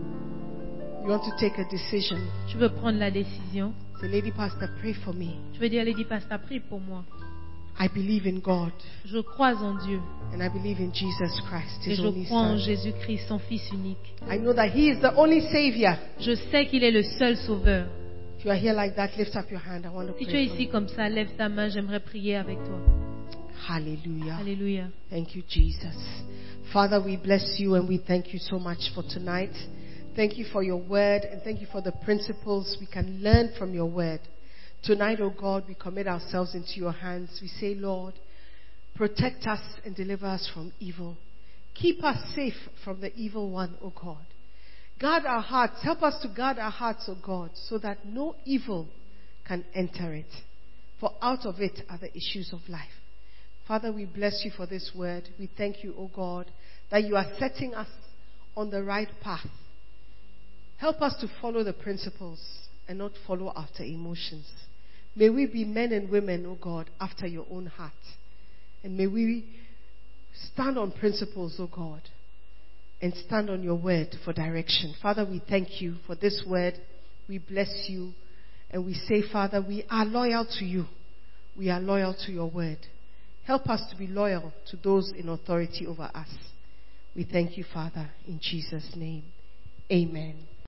You want to take a decision? Tu veux prendre la décision. Say, Lady Pastor, pray for me. Tu veux dire, Lady Pasta, prie pour moi. I believe in God Je crois en Dieu and I believe in Jesus Christ, et His je only crois en Son. Jésus-Christ, son Fils unique. I know that He is the only Savior. Je sais qu'il est le seul sauveur. If you are here like that, lift up your hand. I want to Si tu es pray for ici you. comme ça, lève ta main, j'aimerais prier avec toi. Hallelujah. Alléluia. Thank you, Jesus. Father, we bless you and we thank you so much for tonight. Thank you for your word and thank you for the principles we can learn from your word. Tonight, oh God, we commit ourselves into your hands. We say, Lord, protect us and deliver us from evil. Keep us safe from the evil one, oh God. Guard our hearts. Help us to guard our hearts, oh God, so that no evil can enter it. For out of it are the issues of life. Father, we bless you for this word. We thank you, oh God, that you are setting us on the right path. Help us to follow the principles and not follow after emotions. May we be men and women, oh God, after your own heart. And may we stand on principles, oh God, and stand on your word for direction. Father, we thank you for this word. We bless you. And we say, Father, we are loyal to you. We are loyal to your word. Help us to be loyal to those in authority over us. We thank you, Father, in Jesus' name. Amen.